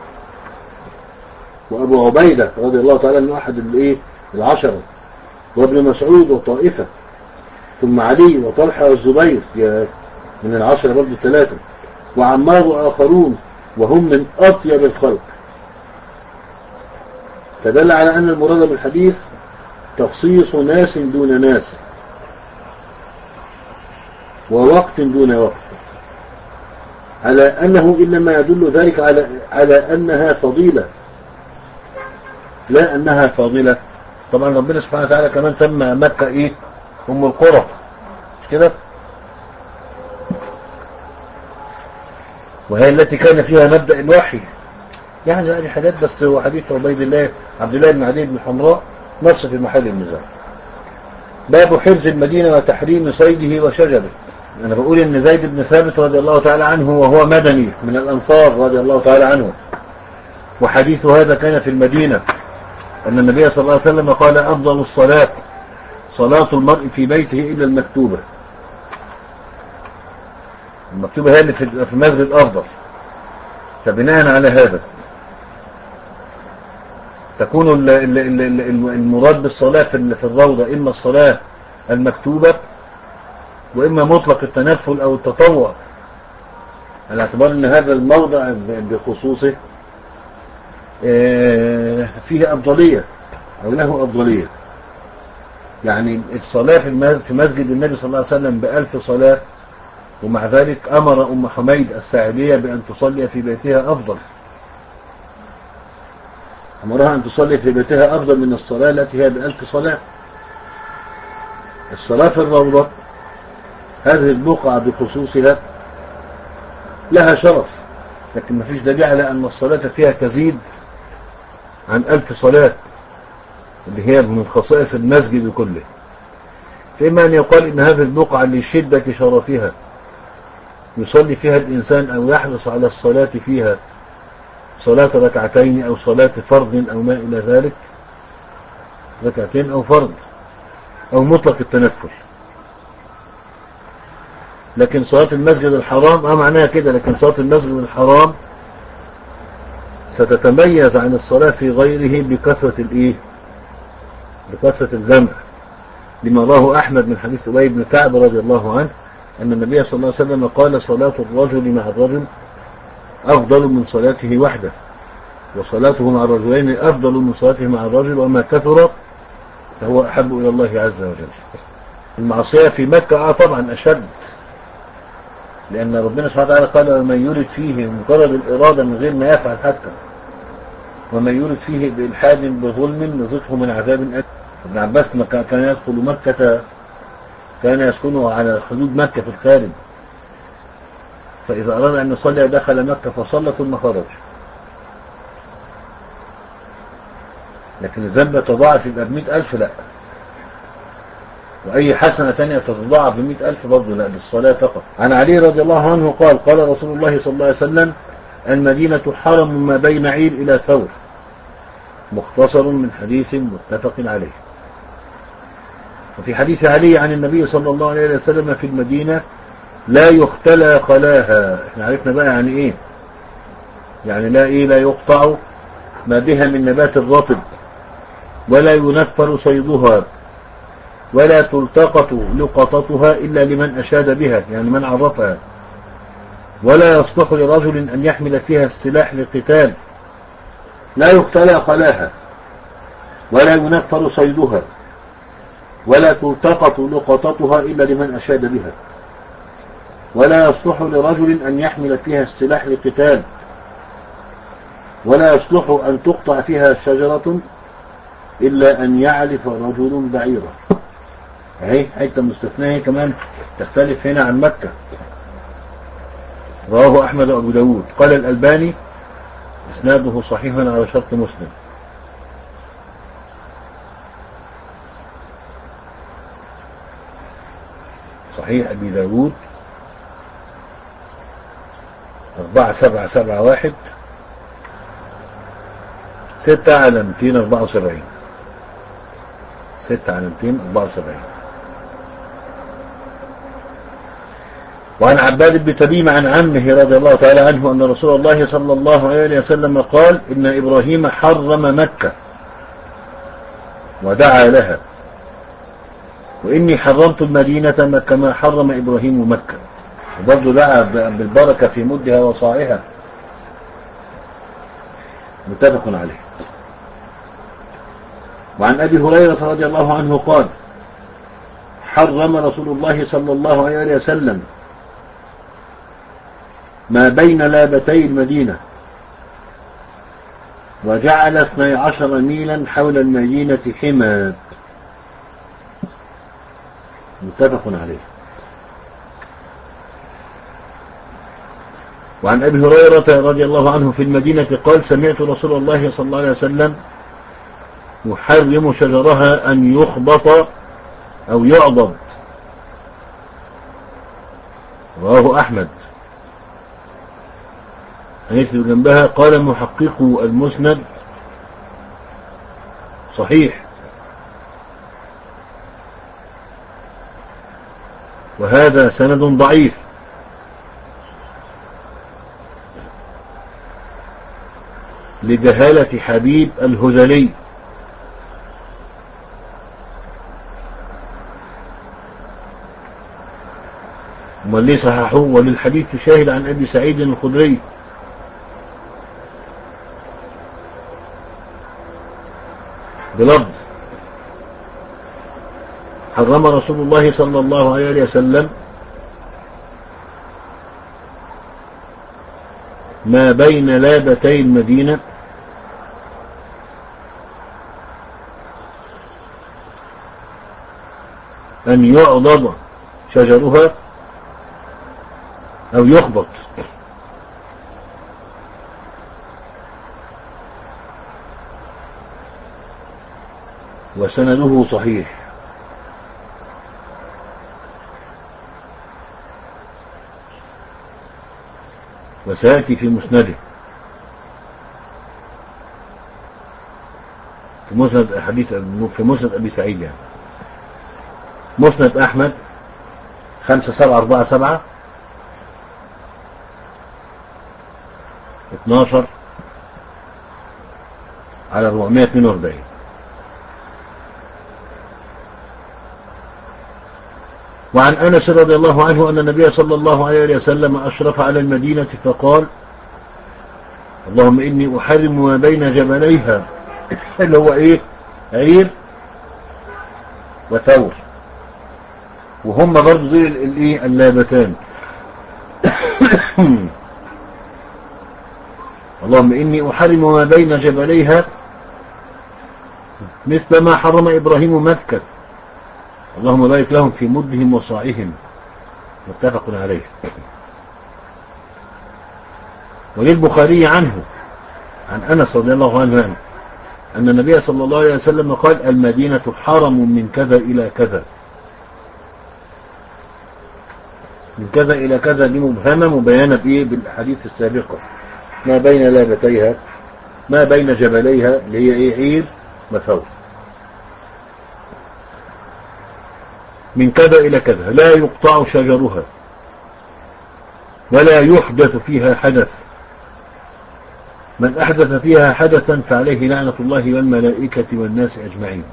وأبو عبيدة رضي الله تعالى عنه أحد الإيه العشرة، وابن مسعود وطائفة، ثم علي وطلحة والزبير من العشرة برضو الثلاثة، وعمار وآخرون، وهم من أطيب الخلق. فدل على أن المراد بالحديث تخصيص ناس دون ناس ووقت دون وقت، على أنه إنما يدل ذلك على على أنها فضيلة لا أنها فاضلة. طبعا ربنا سبحانه وتعالى كمان سمى مكة إيه أم القرى، مش كده؟ وهي التي كان فيها مبدأ الوحي. يعني هذه حاجات بس. هو حديث عبيد الله عبد الله بن عدي بن حمراء نص في محل النزاع. باب حرز المدينة وتحريم صيده وشجره. أنا بقول إن زيد بن ثابت رضي الله تعالى عنه وهو مدني من الأنصار رضي الله تعالى عنه، وحديث هذا كان في المدينة، أن النبي صلى الله عليه وسلم قال أفضل الصلاة صلاة المرء في بيته إلا المكتوبة. المكتوبة هي اللي في المسجد أفضل. فبناء على هذا تكون المراد بالصلاة في الروضة إما الصلاة المكتوبة وإما مطلق التنفل أو التطوع، على اعتبار أن هذا الموضع بخصوصه فيه أفضلية أو له أفضلية. يعني الصلاة في مسجد النبي صلى الله عليه وسلم بألف صلاة، ومع ذلك أمر أم حميد الساعدية بأن تصلي في بيتها أفضل، أمرها أن تصلي في بيتها أفضل من الصلاة التي هي بألف صلاة. الصلاة في الروضة هذه البقعة بخصوصها لها شرف، لكن ما فيش دليل على أن الصلاة فيها تزيد عن ألف صلاة اللي هي من خصائص المسجد كله. فإما أن يقال إن هذه البقعة لشدة شرفها يصلي فيها الإنسان أو يحرص على الصلاة فيها صلاة ركعتين أو صلاة فرض أو ما إلى ذلك، ركعتين أو فرض أو مطلق التنفل. لكن صلاة المسجد الحرام اه معناها كده، لكن صلاة المسجد الحرام ستتميز عن الصلاة في غيره بكثرة الايه بكثرة الجمع، لما رواه أحمد من حديث أبي بن كعب رضي الله عنه أن النبي صلى الله عليه وسلم قال صلاة الرجل مع الرجل أفضل من صلاته وحده، وصلاته مع الرجلين أفضل من صلاته مع الرجل، وما كثر فهو أحب إلى الله عز وجل. المعصية في مكة آه طبعا أشد، لأن ربنا سبحانه وتعالى قال ومن يرد فيه مجرد الإرادة من غير ما يفعل حتى، ومن يرد فيه بإلحاد بظلم نذقه من عذاب أليم. ابن عباس كان يدخل مكة، كان يسكنه على حدود مكة في الخارج، فإذا أراد أن يصلي دخل مكة فصلى ثم خرج. لكن الذنب تضاعف يبقى بمئة ألف لا، وأي حسنة تانية تتضاعف بمئة ألف برضه لا، للصلاة فقط. عن علي رضي الله عنه قال قال رسول الله صلى الله عليه وسلم المدينة حرم ما بين عيل إلى ثور، مختصر من حديث متفق عليه. وفي حديث علي عن النبي صلى الله عليه وسلم في المدينة لا يختلى خلاها. احنا عرفنا بقى يعني ايه، يعني لا ايه لا يقطع ما بها من نبات الرطب، ولا ينفر صيدها، ولا تلتقط لقطتها إلا لمن أشاد بها يعني من عرفها، ولا يصلح لرجل أن يحمل فيها السلاح للقتال. لا يختلى خلاها ولا ينفر صيدها ولا تلتقط لقطتها إلا لمن أشاد بها، ولا يصلح لرجل أن يحمل فيها السلاح لقتال، ولا يصلح أن تقطع فيها شجرة إلا أن يعلف رجل بعيرا. اهي حته مستثناه كمان تختلف هنا عن مكة. رواه أحمد وأبو داود. قال الألباني إسناده صحيح على شرط مسلم. صحيح أبي داود أربعة سبعة سبعة واحد ستة على مئتين أربعة وسبعين ستة على مئتين أربعة وسبعين. وعن عباد بن تميم عن عمه رضي الله تعالى عنه أن رسول الله صلى الله عليه وسلم قال إن إبراهيم حرم مكة ودعا لها، وإني حرمت المدينة كما حرم إبراهيم مكة. وبرضه دعا بالبركة في مدها وصاعها، متفق عليه. وعن أبي هريرة رضي الله عنه قال حرم رسول الله صلى الله عليه وسلم ما بين لابتي المدينة، وجعل اثني عشر ميلا حول المدينة حمى، متفق عليه. وعن أبي هريرة رضي الله عنه في المدينة قال سمعت رسول الله صلى الله عليه وسلم يحرم شجرها أن يخبط أو يعضد، رواه أحمد. هيكتب جنبها قال محقق المسند صحيح، وهذا سند ضعيف لجهالة حبيب الهذلي، ومن ليه صححوه. وللحديث شاهد عن أبي سعيد الخدري بلفظ حرم رسول الله صلى الله عليه وسلم ما بين لابتي المدينة أن يعضد شجرها أو يخبط، وسنده صحيح. وسيأتي في مسنده، في مسند حديث في مسند أبي سعيد، يعني مسند أحمد خمسة سبعة أربعة سبعة اثناشر على أربعمائة واثنين وأربعين. وعن أنس رضي الله عنه أن النبي صلى الله عليه وسلم أشرف على المدينة فقال اللهم إني أحرم ما بين جبليها، اللي هو إيه؟ عير وثور، وهم برضو زي الإيه؟ اللابتان. اللهم إني أحرم ما بين جبليها مثل ما حرم إبراهيم مكة، اللهم بارك لهم في مدهم وصاعهم، متفق عليه. وللبخاري عنه عن أنس رضي الله عنه أن النبي صلى الله عليه وسلم قال المدينة حرم من كذا إلى كذا. من كذا إلى كذا دي مبهمة مبينة بإيه؟ بالحديث السابقة، ما بين لابتيها، ما بين جبليها اللي هي إيه؟ عير وثور. من كذا إلى كذا لا يقطع شجرها ولا يحدث فيها حدث، من أحدث فيها حدثا فعليه لعنة الله والملائكة والناس أجمعين،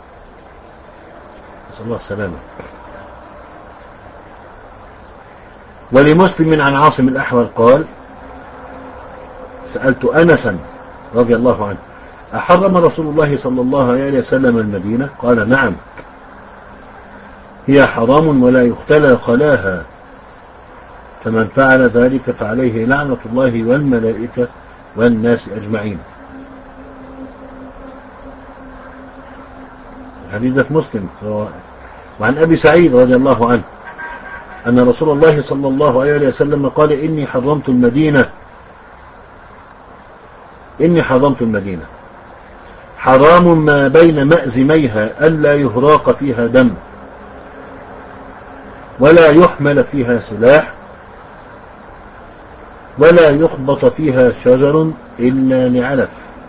نسأل الله السلامة. ولمسلم عن عاصم الأحول قال سألت أنسا رضي الله عنه أحرم رسول الله صلى الله عليه وسلم المدينة؟ قال نعم، هي حرام ولا يختلى خلاها، فمن فعل ذلك فعليه لعنة الله والملائكة والناس أجمعين. حديث مسلم. وعن أبي سعيد رضي الله عنه أن رسول الله صلى الله عليه وسلم قال إني حرمت المدينة إني حرمت المدينة حرام ما بين مأزميها ألا يهراق فيها دم ولا يحمل فيها سلاح ولا يخبط فيها شجر إلا لعلف.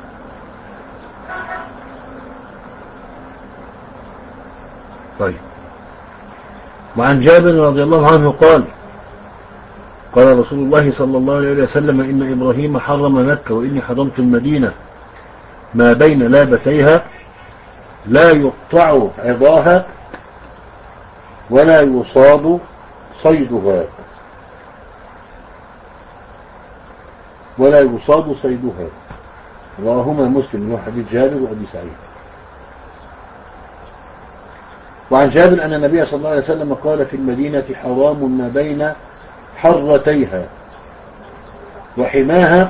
طيب. وعن جابر رضي الله عنه قال قال رسول الله صلى الله عليه وسلم إن إبراهيم حرم مكة وإني حرمت المدينة ما بين لابتيها لا يقطع عضاها ولا يصاد صيدها ولا يصاد صيدها رواهما مسلم من حديث جابر وأبي سعيد. وعن جابر أن النبي صلى الله عليه وسلم قال في المدينة حرام ما بين حرتيها وحماها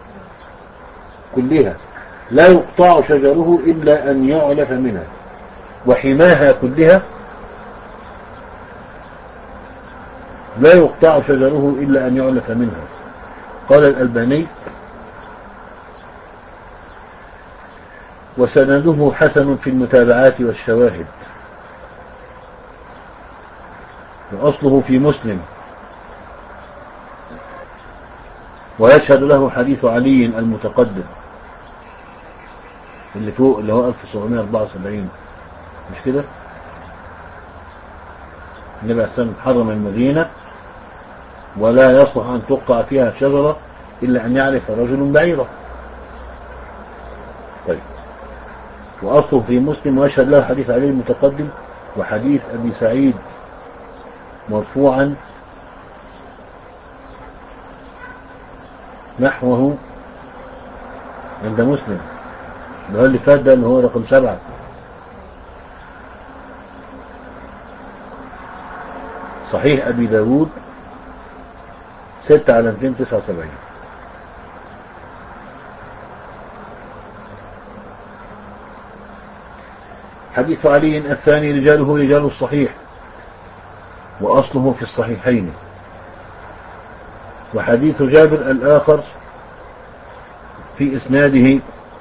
كلها لا يقطع شجره إلا أن يعلف منها. وحماها كلها لا يقطع شجره إلا أن يعلف منها. قال الألباني وسنده حسن في المتابعات والشواهد وأصله في مسلم ويشهد له حديث علي المتقدم اللي فوق اللي هو ألف وسبعمائة وأربعة وسبعين مش كده؟ النبي عليه الصلاة والسلام حرم المدينة ولا يصلح أن تقطع فيها شجرة إلا أن يعرف رجل بعيرة. طيب. وأصله في مسلم ويشهد له حديث علي المتقدم وحديث أبي سعيد مرفوعا نحوه عند مسلم اللي هو اللي فات ده اللي هو رقم سبعة. صحيح أبي داود ستة على مئتين وتسعة وسبعين. حديث علي الثاني رجاله رجال الصحيح وأصله في الصحيحين. وحديث جابر الآخر في إسناده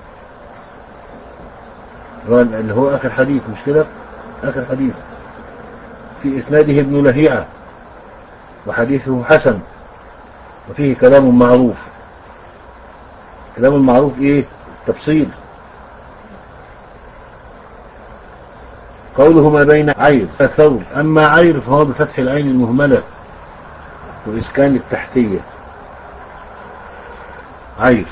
اللي هو آخر حديث مش كده آخر حديث في إسناده ابن لهيعة وحديثه حسن وفيه كلام معروف. كلام المعروف إيه؟ تفصيل. قوله ما بين عير ثور. أما عير فهو بفتح العين المهملة وإسكان التحتية عير.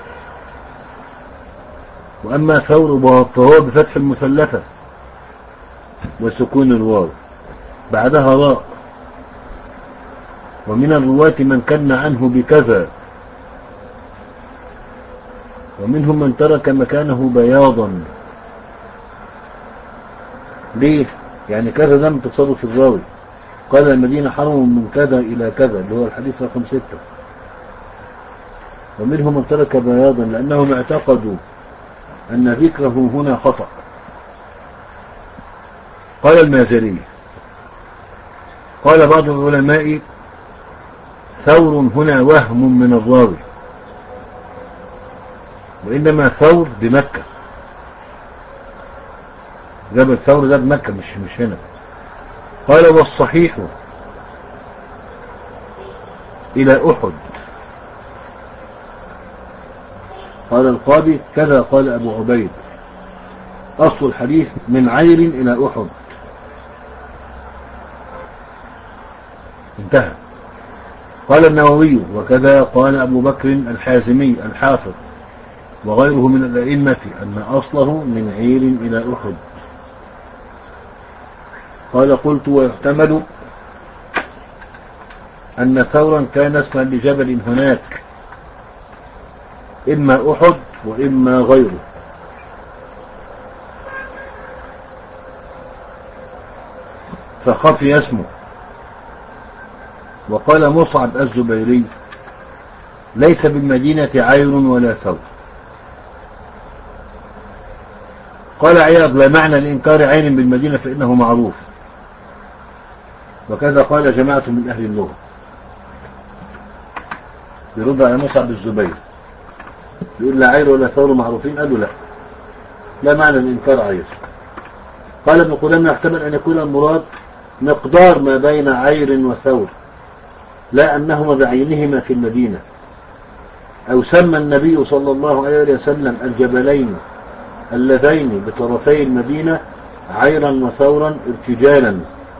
وأما ثور فهو بفتح المثلثة وسكون الواو بعدها راء. ومن الرواة من كن عنه بكذا ومنهم من ترك مكانه بياضا. ليه؟ يعني كذا ده من تصرف الراوي. قال المدينة حرم من كذا إلى كذا اللي هو الحديث رقم ستة. ومنهم من ترك بياضا لأنهم اعتقدوا أن ذكره هنا خطأ. قال المازري قال بعض العلماء ثور هنا وهم من الراوي وإنما ثور بمكة. جبل ثور ده بمكة مش مش هنا. قال والصحيح إلى أحد. قال القاضي كذا قال أبو عبيد أصل الحديث من عير إلى أحد انتهى. قال النووي وكذا قال أبو بكر الحازمي الحافظ وغيره من الأئمة أن أصله من عير إلى أحد. قال قلت ويحتمل أن ثورا كان اسما لجبل هناك إما أحد وإما غيره. فخفي اسمه. وقال مصعب الزبيري ليس بالمدينة عير ولا ثور. قال عياض لا معنى لإنكار عين بالمدينة فإنه معروف. وكذا قال جماعة من أهل اللغة. يرد على مصعب الزبير يقول لا عير ولا ثور معروفين، قالوا لا لا معنى الإنكار عير. قال ابن قدامة يحتمل أن يكون المراد مقدار ما بين عير وثور، لا أنهما بعينهما في المدينة، أو سمى النبي صلى الله عليه وسلم الجبلين اللذين بطرفي المدينة عيرا وثورا ارتجالا.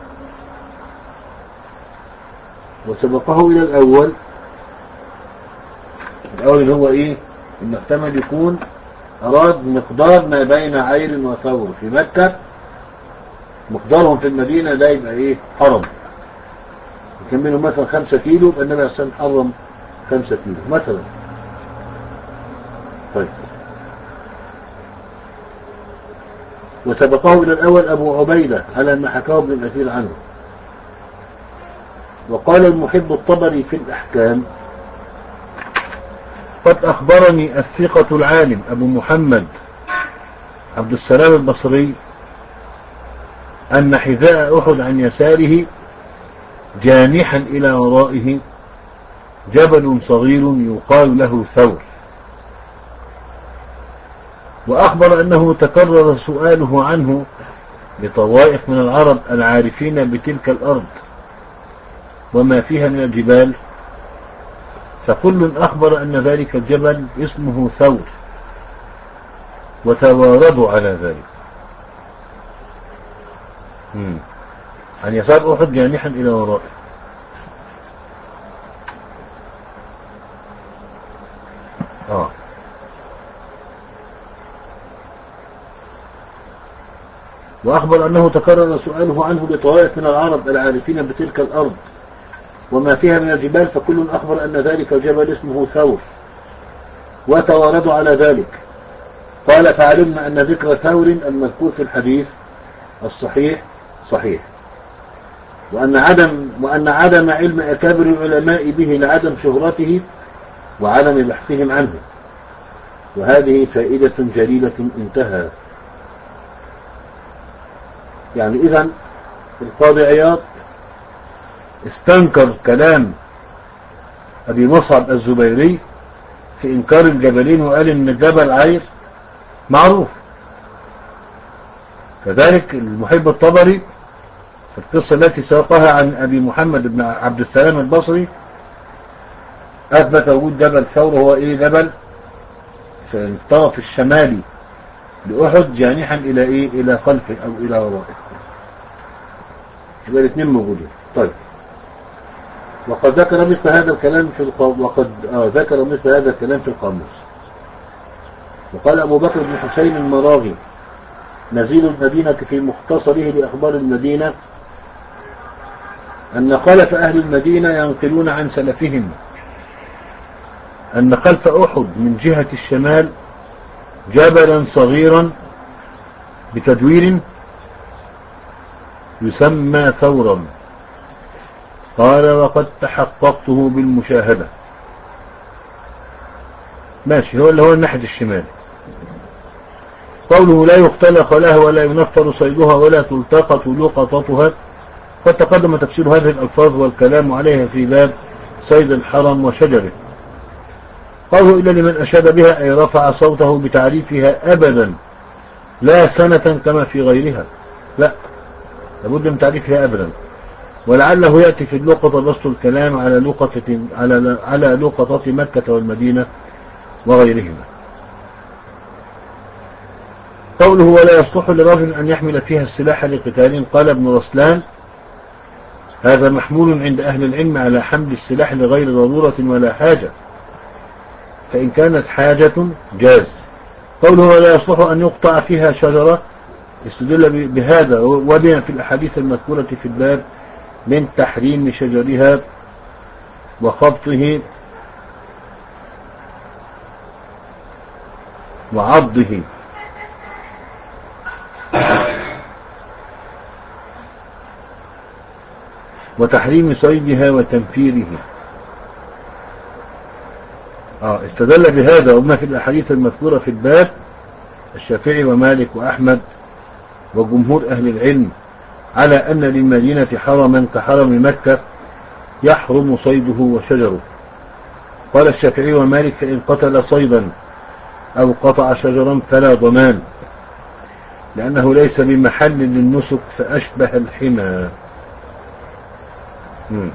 وسبقه إلى الأول، الأول هو إيه؟ إن احتمل يكون أراد مقدار ما بين عير وثور في مكة، مقدارهم في المدينة ده يبقى إيه؟ حرم. يكملوا مثلا خمسة كيلو، يبقى النبي عليه الصلاة والسلام حرم خمسة كيلو مثلا. طيب. وسبقه إلى الأول أبو عبيدة على ما حكاه ابن الأثير عنه. وقال المحب الطبري في الأحكام: قد أخبرني الثقة العالم أبو محمد عبد السلام البصري أن حذاء أحد عن يساره جانحا إلى ورائه جبل صغير يقال له ثور. وأخبر أنه تكرر سؤاله عنه لطوائف من العرب العارفين بتلك الأرض وما فيها من الجبال، فكل أخبر أن ذلك الجبل اسمه ثور وتواردوا على ذلك. مم. عن يسار أحد جانحا إلى ورائه. آه. وأخبر أنه تكرر سؤاله عنه لطوائف من العرب العارفين بتلك الأرض وما فيها من الجبال، فكل أخبر أن ذلك الجبل اسمه ثور وتواردوا على ذلك. قال: فعلمنا أن ذكر ثور المذكور في الحديث الصحيح صحيح، وأن عدم وأن عدم علم أكابر العلماء به لعدم شهرته وعدم بحثهم عنه، وهذه فائدة جليلة. انتهى. يعني إذن القاضي عياض استنكر كلام أبي مصعب الزبيري في إنكار الجبلين، وقال إن جبل عير معروف. كذلك المحب الطبري في القصة التي ساقها عن أبي محمد بن عبد السلام البصري أثبت وجود جبل ثور، هو إيه؟ جبل في الطرف الشمالي لأحد جانحا إلى إيه؟ إلى خلفه أو إلى ورائه. يبقى الاثنين موجودين. طيب. وقد ذكر مثل هذا الكلام في القاموس وقد آه ذكر مثل هذا الكلام في القاموس. وقال أبو بكر بن حسين المراغي نزيل المدينة في مختصره لأخبار المدينة أن خلف أهل المدينة ينقلون عن سلفهم أن خلف أحد من جهة الشمال جبلا صغيرا بتدوير يسمى ثورا. قال: وقد تحققته بالمشاهدة. ماشي، هو اللي هو الناحية الشمال. قوله: لا يختلق لها ولا ينفر صيدها ولا تلتقط لقطتها، قد تقدم تفسير هذه الألفاظ والكلام عليها في باب صيد الحرم وشجره. قوله: إلا لمن أشاد بها، أي رفع صوته بتعريفها أبدا لا سنة كما في غيرها، لا، لابد من تعريفها أبدا. ولعله يأتي في اللقطة بسط الكلام على لقطة على على لقطة مكة والمدينة وغيرهما. قوله: ولا يصلح لرجل أن يحمل فيها السلاح لقتال. قال ابن رسلان: هذا محمول عند أهل العلم على حمل السلاح لغير ضرورة ولا حاجة، فإن كانت حاجة جاز. قوله: ولا يصلح أن يقطع فيها شجرة، استدل بهذا وبما في الأحاديث المذكورة في الباب من تحريم شجرها وخبطه وعضه وتحريم صيدها وتنفيره. آه استدل بهذا وما في الأحاديث المذكورة في الباب الشافعي ومالك وأحمد وجمهور أهل العلم على أن للمدينة حرما كحرم مكة يحرم صيده وشجره. قال الشافعي ومالك فإن قتل صيدا أو قطع شجرا فلا ضمان، لأنه ليس بمحل للنسك فأشبه الحمى.
مم.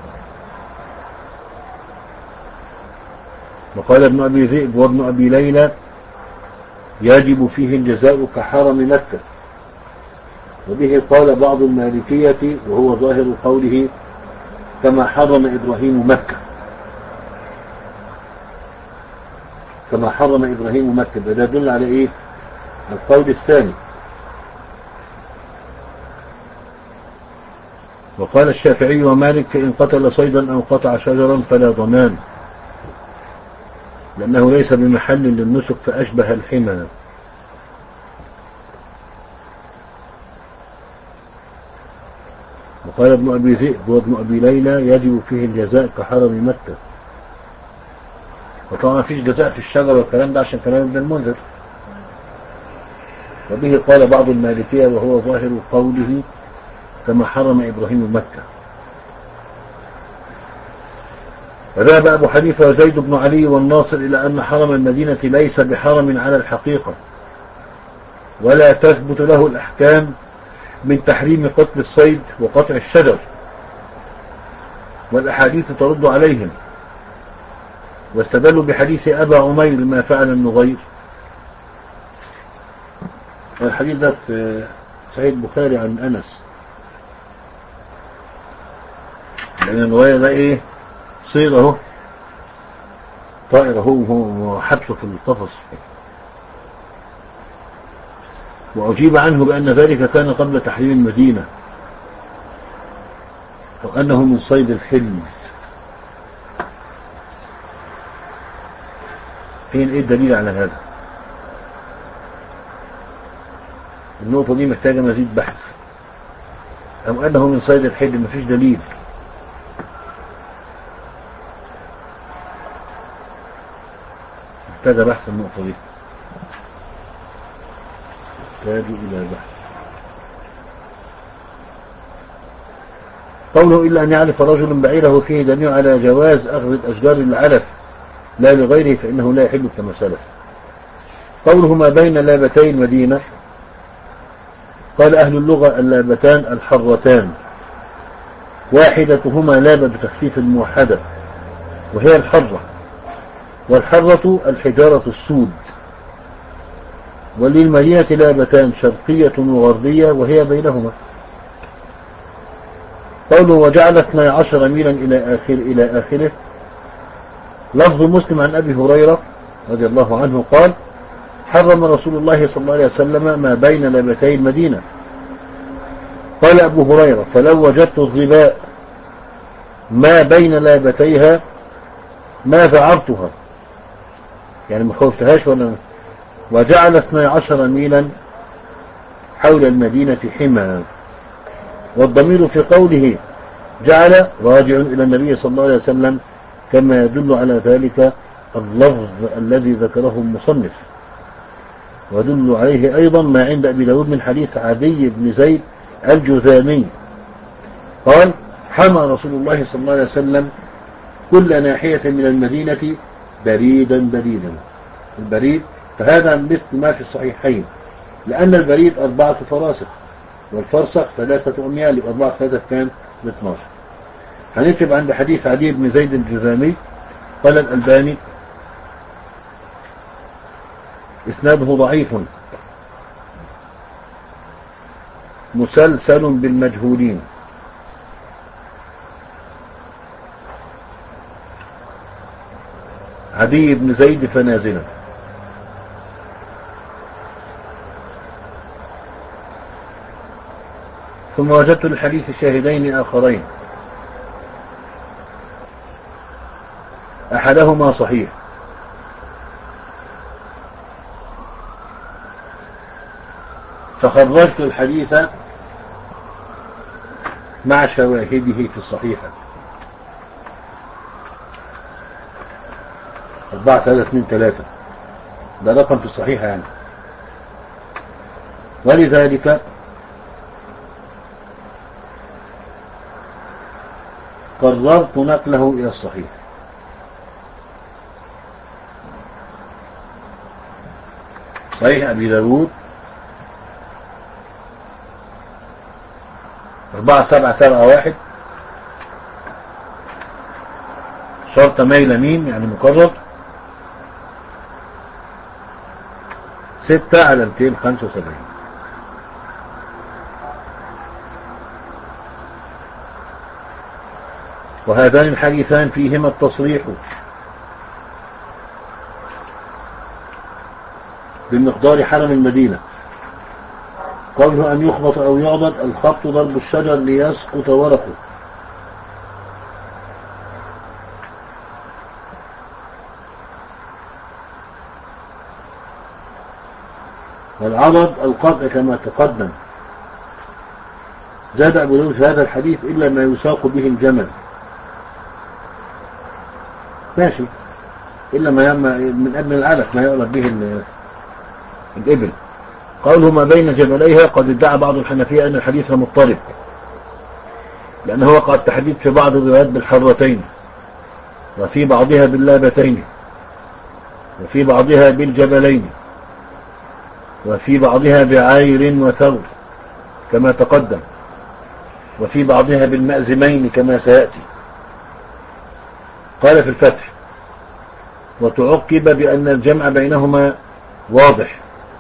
وقال ابن أبي ذئب وابن أبي ليلى يجب فيه الجزاء كحرم مكة، وبه قال بعض المالكية وهو ظاهر قوله كما حرم إبراهيم مكة، كما حرم إبراهيم مكة. ده يدل على إيه؟ القول الثاني. وقال الشافعي ومالك فإن قتل صيدا أو قطع شجرا فلا ضمان، لأنه ليس بمحل للنسك فأشبه الحمى. وقال ابن أبي ذئب وابن أبي ليلى يجب فيه الجزاء كحرم مكة. وطبعا فيش جزاء في الشجر والكلام ده عشان كلام ابن المنذر. وبه قال بعض المالكية وهو ظاهر قوله كما حرم إبراهيم مكة. وذهب أبو حنيفة وزيد بن علي والناصر إلى أن حرم المدينة ليس بحرم على الحقيقة، ولا تثبت له الأحكام من تحريم قتل الصيد وقطع الشجر، والأحاديث ترد عليهم. واستدلوا بحديث أبا عمير ما فعل النغير. الحديث ده في صحيح البخاري عن أنس، لأن النغير ده إيه؟ صيد اهو، طائر اهو وحبسه في القفص. وأجيب عنه بأن ذلك كان قبل تحريم المدينة، أو أنه من صيد الحل. فين إيه الدليل على هذا؟ النقطة دي محتاجة مزيد بحث. أو أنه من صيد الحل، مفيش دليل. محتاجة بحث النقطة دي، محتاج إلى بحث. قوله إلا أن يعرف رجل بعيره فيه دليل على جواز أخذ الأشجار للعلف لا لغيره، فإنه لا يحل كما سلف. قوله ما بين لابتي المدينة، قال أهل اللغة اللابتان الحرتان، واحدتهما لابة بتخفيف الموحدة وهي الحرة، والحرة الحجارة السود. وللمدينة لابتان شرقية وغربية وهي بينهما. قوله وجعل اثني عشر ميلا إلى آخر إلى آخره. لفظ مسلم عن أبي هريرة رضي الله عنه قال حرم رسول الله صلى الله عليه وسلم ما بين لابتي المدينة. قال أبو هريرة فلو وجدت الظباء ما بين لابتيها ما ذعرتها، يعني ما خوفتهاش ولا. وجعل اثني عشر ميلا حول المدينة حمى. والضمير في قوله جعل راجع إلى النبي صلى الله عليه وسلم، كما يدل على ذلك اللفظ الذي ذكره المصنف. ويدل عليه أيضا ما عند أبي داود من حديث عدي بن زيد الجذامي قال حمى رسول الله صلى الله عليه وسلم كل ناحية من المدينة بريدا بريدا. البريد فهذا مثل ما في الصحيحين، لأن البريد أربعة فراسخ والفرسخ ثلاثة أميال، أربعة ثلاثة كان باثناشر. هنكتب عند حديث عدي بن زيد الجذامي. قال الألباني إسناده ضعيف مسلسل بالمجهولين. عدي بن زيد فنازلا. ثم وجدت الحديث شاهدين آخرين، أحدهما صحيح فخرجت الحديث مع شواهده في الصحيحة. أربعة ثلاثة اثنين ثلاثة ده رقم في الصحيحة يعني. ولذلك قررت نقله إلى الصحيح. صحيح أبي داود أربعة سبعة سبعة واحد، شرط ميل ميم يعني مقرر، ستة على مئتين وخمسة وسبعين. وهذان الحديثان فيهما التصريح بمقدار حرم المدينة. قوله أن يخبط أو يعضد، الخبط ضرب الشجر ليسقط ورقه، والعضد القطع كما تقدم. زاد أبو داود في هذا الحديث إلا ما يساق به الجمل، ماشي، إلا ما من ابن العلف ما يؤلف به الإبل. قوله ما بين جبليها، قد ادعى بعض الحنفية أن الحديث مضطرب، لأنه وقع التحديد في بعض الروايات بالحرتين، وفي بعضها باللابتين، وفي بعضها بالجبلين، وفي بعضها بعير وثور كما تقدم، وفي بعضها بالمأزمين كما سيأتي. قال في الفتح: وتعقب بأن الجمع بينهما واضح،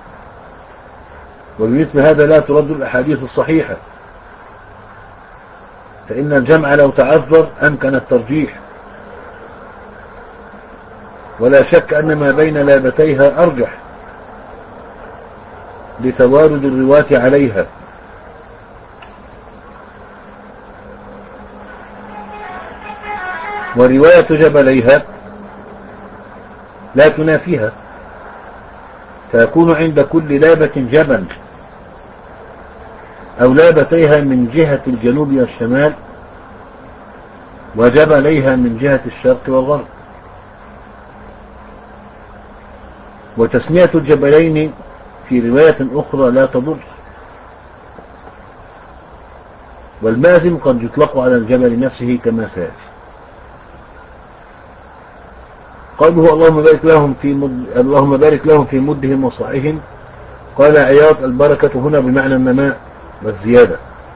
وبمثل هذا لا ترد الأحاديث الصحيحة، فإن الجمع لو تعذر أمكن الترجيح، ولا شك أن ما بين لابتيها أرجح لتوارد الرواة عليها. ورواية جبليها لا تنافيها، فيكون عند كل لابة جبل أو لابتيها من جهة الجنوب والشمال، وجبليها من جهة الشرق والغرب. وتسمية الجبلين في رواية أخرى لا تضر، والمازم قد يطلق على الجبل نفسه كما سيأتي. قوله اللهم بارك لهم في مد... اللهم بارك لهم في مدهم وصاعهم، قال عياض: البركة هنا بمعنى النماء والزيادة.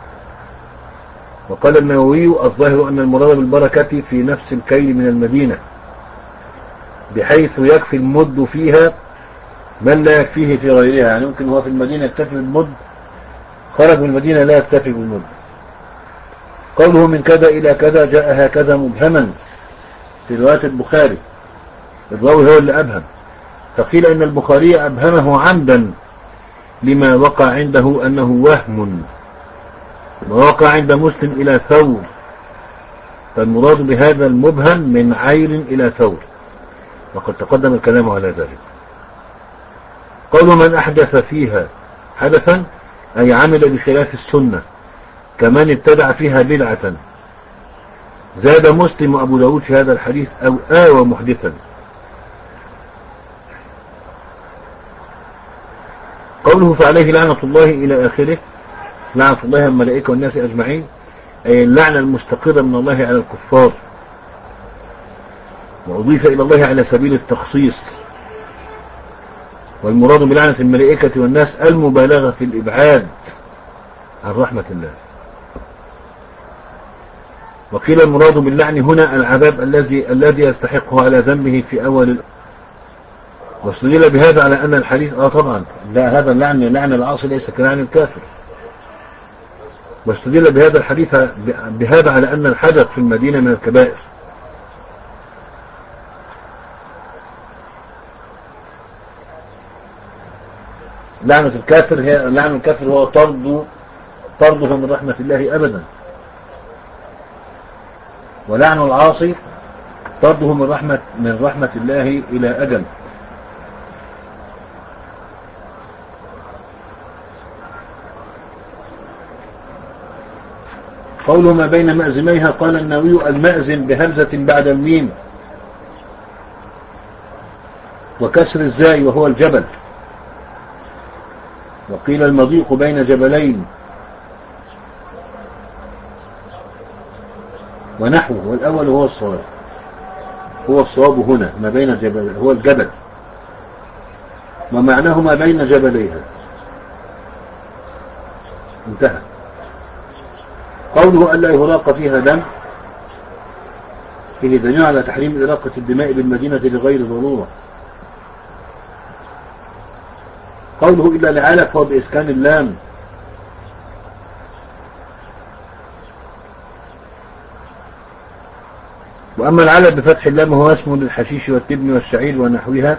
وقال النووي: الظاهر أن المراد بالبركة في نفس الكيل من المدينة، بحيث يكفي المد فيها من لا يكفيه في غيرها. يعني ممكن هو في المدينة يكتفي بالمد، خرج من المدينة لا يكتفي بالمد. قوله من كذا إلى كذا جاء هكذا مبهما في رواية البخاري، الراوي هو اللي أبهم، فقيل إن البخاري أبهمه عمدا لما وقع عنده أنه وهم، ووقع عند مسلم إلى ثور، فالمراد بهذا المبهم من عير إلى ثور، وقد تقدم الكلام على ذلك. قول من أحدث فيها حدثا أي عمل بخلاف السنة، كمان ابتدع فيها بدعة. زاد مسلم وأبو داود في هذا الحديث أو آوى محدثا. قوله فعليه لعنة الله إلى آخره، لعنة الله الملائكة والناس أجمعين، أي اللعنة المستقرة من الله على الكفار، وأضيف إلى الله على سبيل التخصيص. والمراد بلعنة الملائكة والناس المبالغة في الإبعاد عن رحمة الله. وقيل المراد باللعن هنا العذاب الذي الذي يستحقه على ذنبه في أول الأمر. واستدل بهذا على أن الحديث آه طبعا لا، هذا اللعن لعن العاصي ليس كلعن الكافر. واستدل بهذا الحديث بهذا على أن الحدث في المدينة من الكبائر. لعنة الكافر هي لعن الكافر هو طرد طرده من رحمة الله أبدا، ولعن العاصي طرده من رحمة من رحمة الله إلى أجل. قوله ما بين مأزميها، قال النووي: المأزم بهمزة بعد الميم وكسر الزاي وهو الجبل. وقيل المضيق بين جبلين. ونحوه، والأول هو الصواب، هو الصواب هنا ما بين جبل، هو الجبل ومعناه ما بين جبليها، انتهى. قوله ألا يهراق فيها دم فيه دليل على تحريم إراقة الدماء بالمدينة لغير ضرورة. قوله إلا لعلف هو بإسكان اللام، وأما العلف بفتح اللام هو اسم للحشيش والتبن والشعير ونحوها،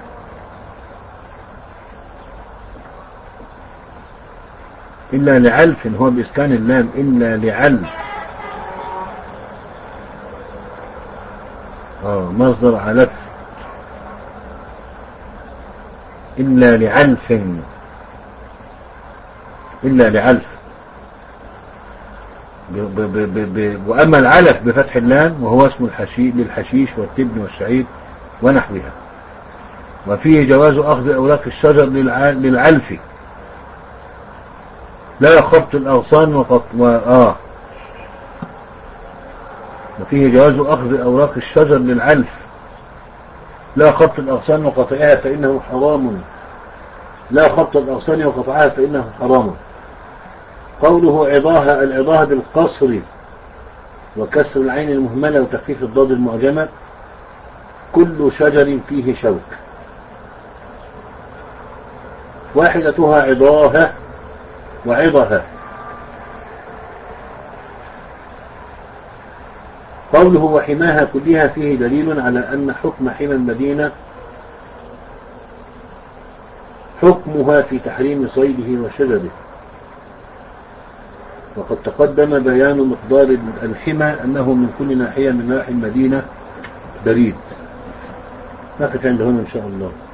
إلا لعلف هو بإسكان اللام، إلا لعلف آه مصدر علف، إلا لعلف، إلا لعلف ب ب ب ب وأما العلف بفتح اللام وهو اسم الحشيش للحشيش والتبن والشعير ونحوها. وفيه جواز أخذ أوراق الشجر للعلف لا خبط الأغصان وقط و... آه وفيه جواز أخذ أوراق الشجر للعلف لا خبط الأغصان وقطعها فإنه حرام، لا خبط الأغصان وقطعها فإنه حرام. قوله عضاها، العضاها بالقصر وكسر العين المهملة وتخفيف الضاد المعجمة، كل شجر فيه شوك، واحدتها عضاها وعضها. قوله وحماها كلها فيه دليل على أن حكم حمى المدينة حكمها في تحريم صيده وشجره، وقد تقدم بيان مقدار الحمى أنه من كل ناحية من نواحي المدينة بريد. نقف عند هنا إن شاء الله.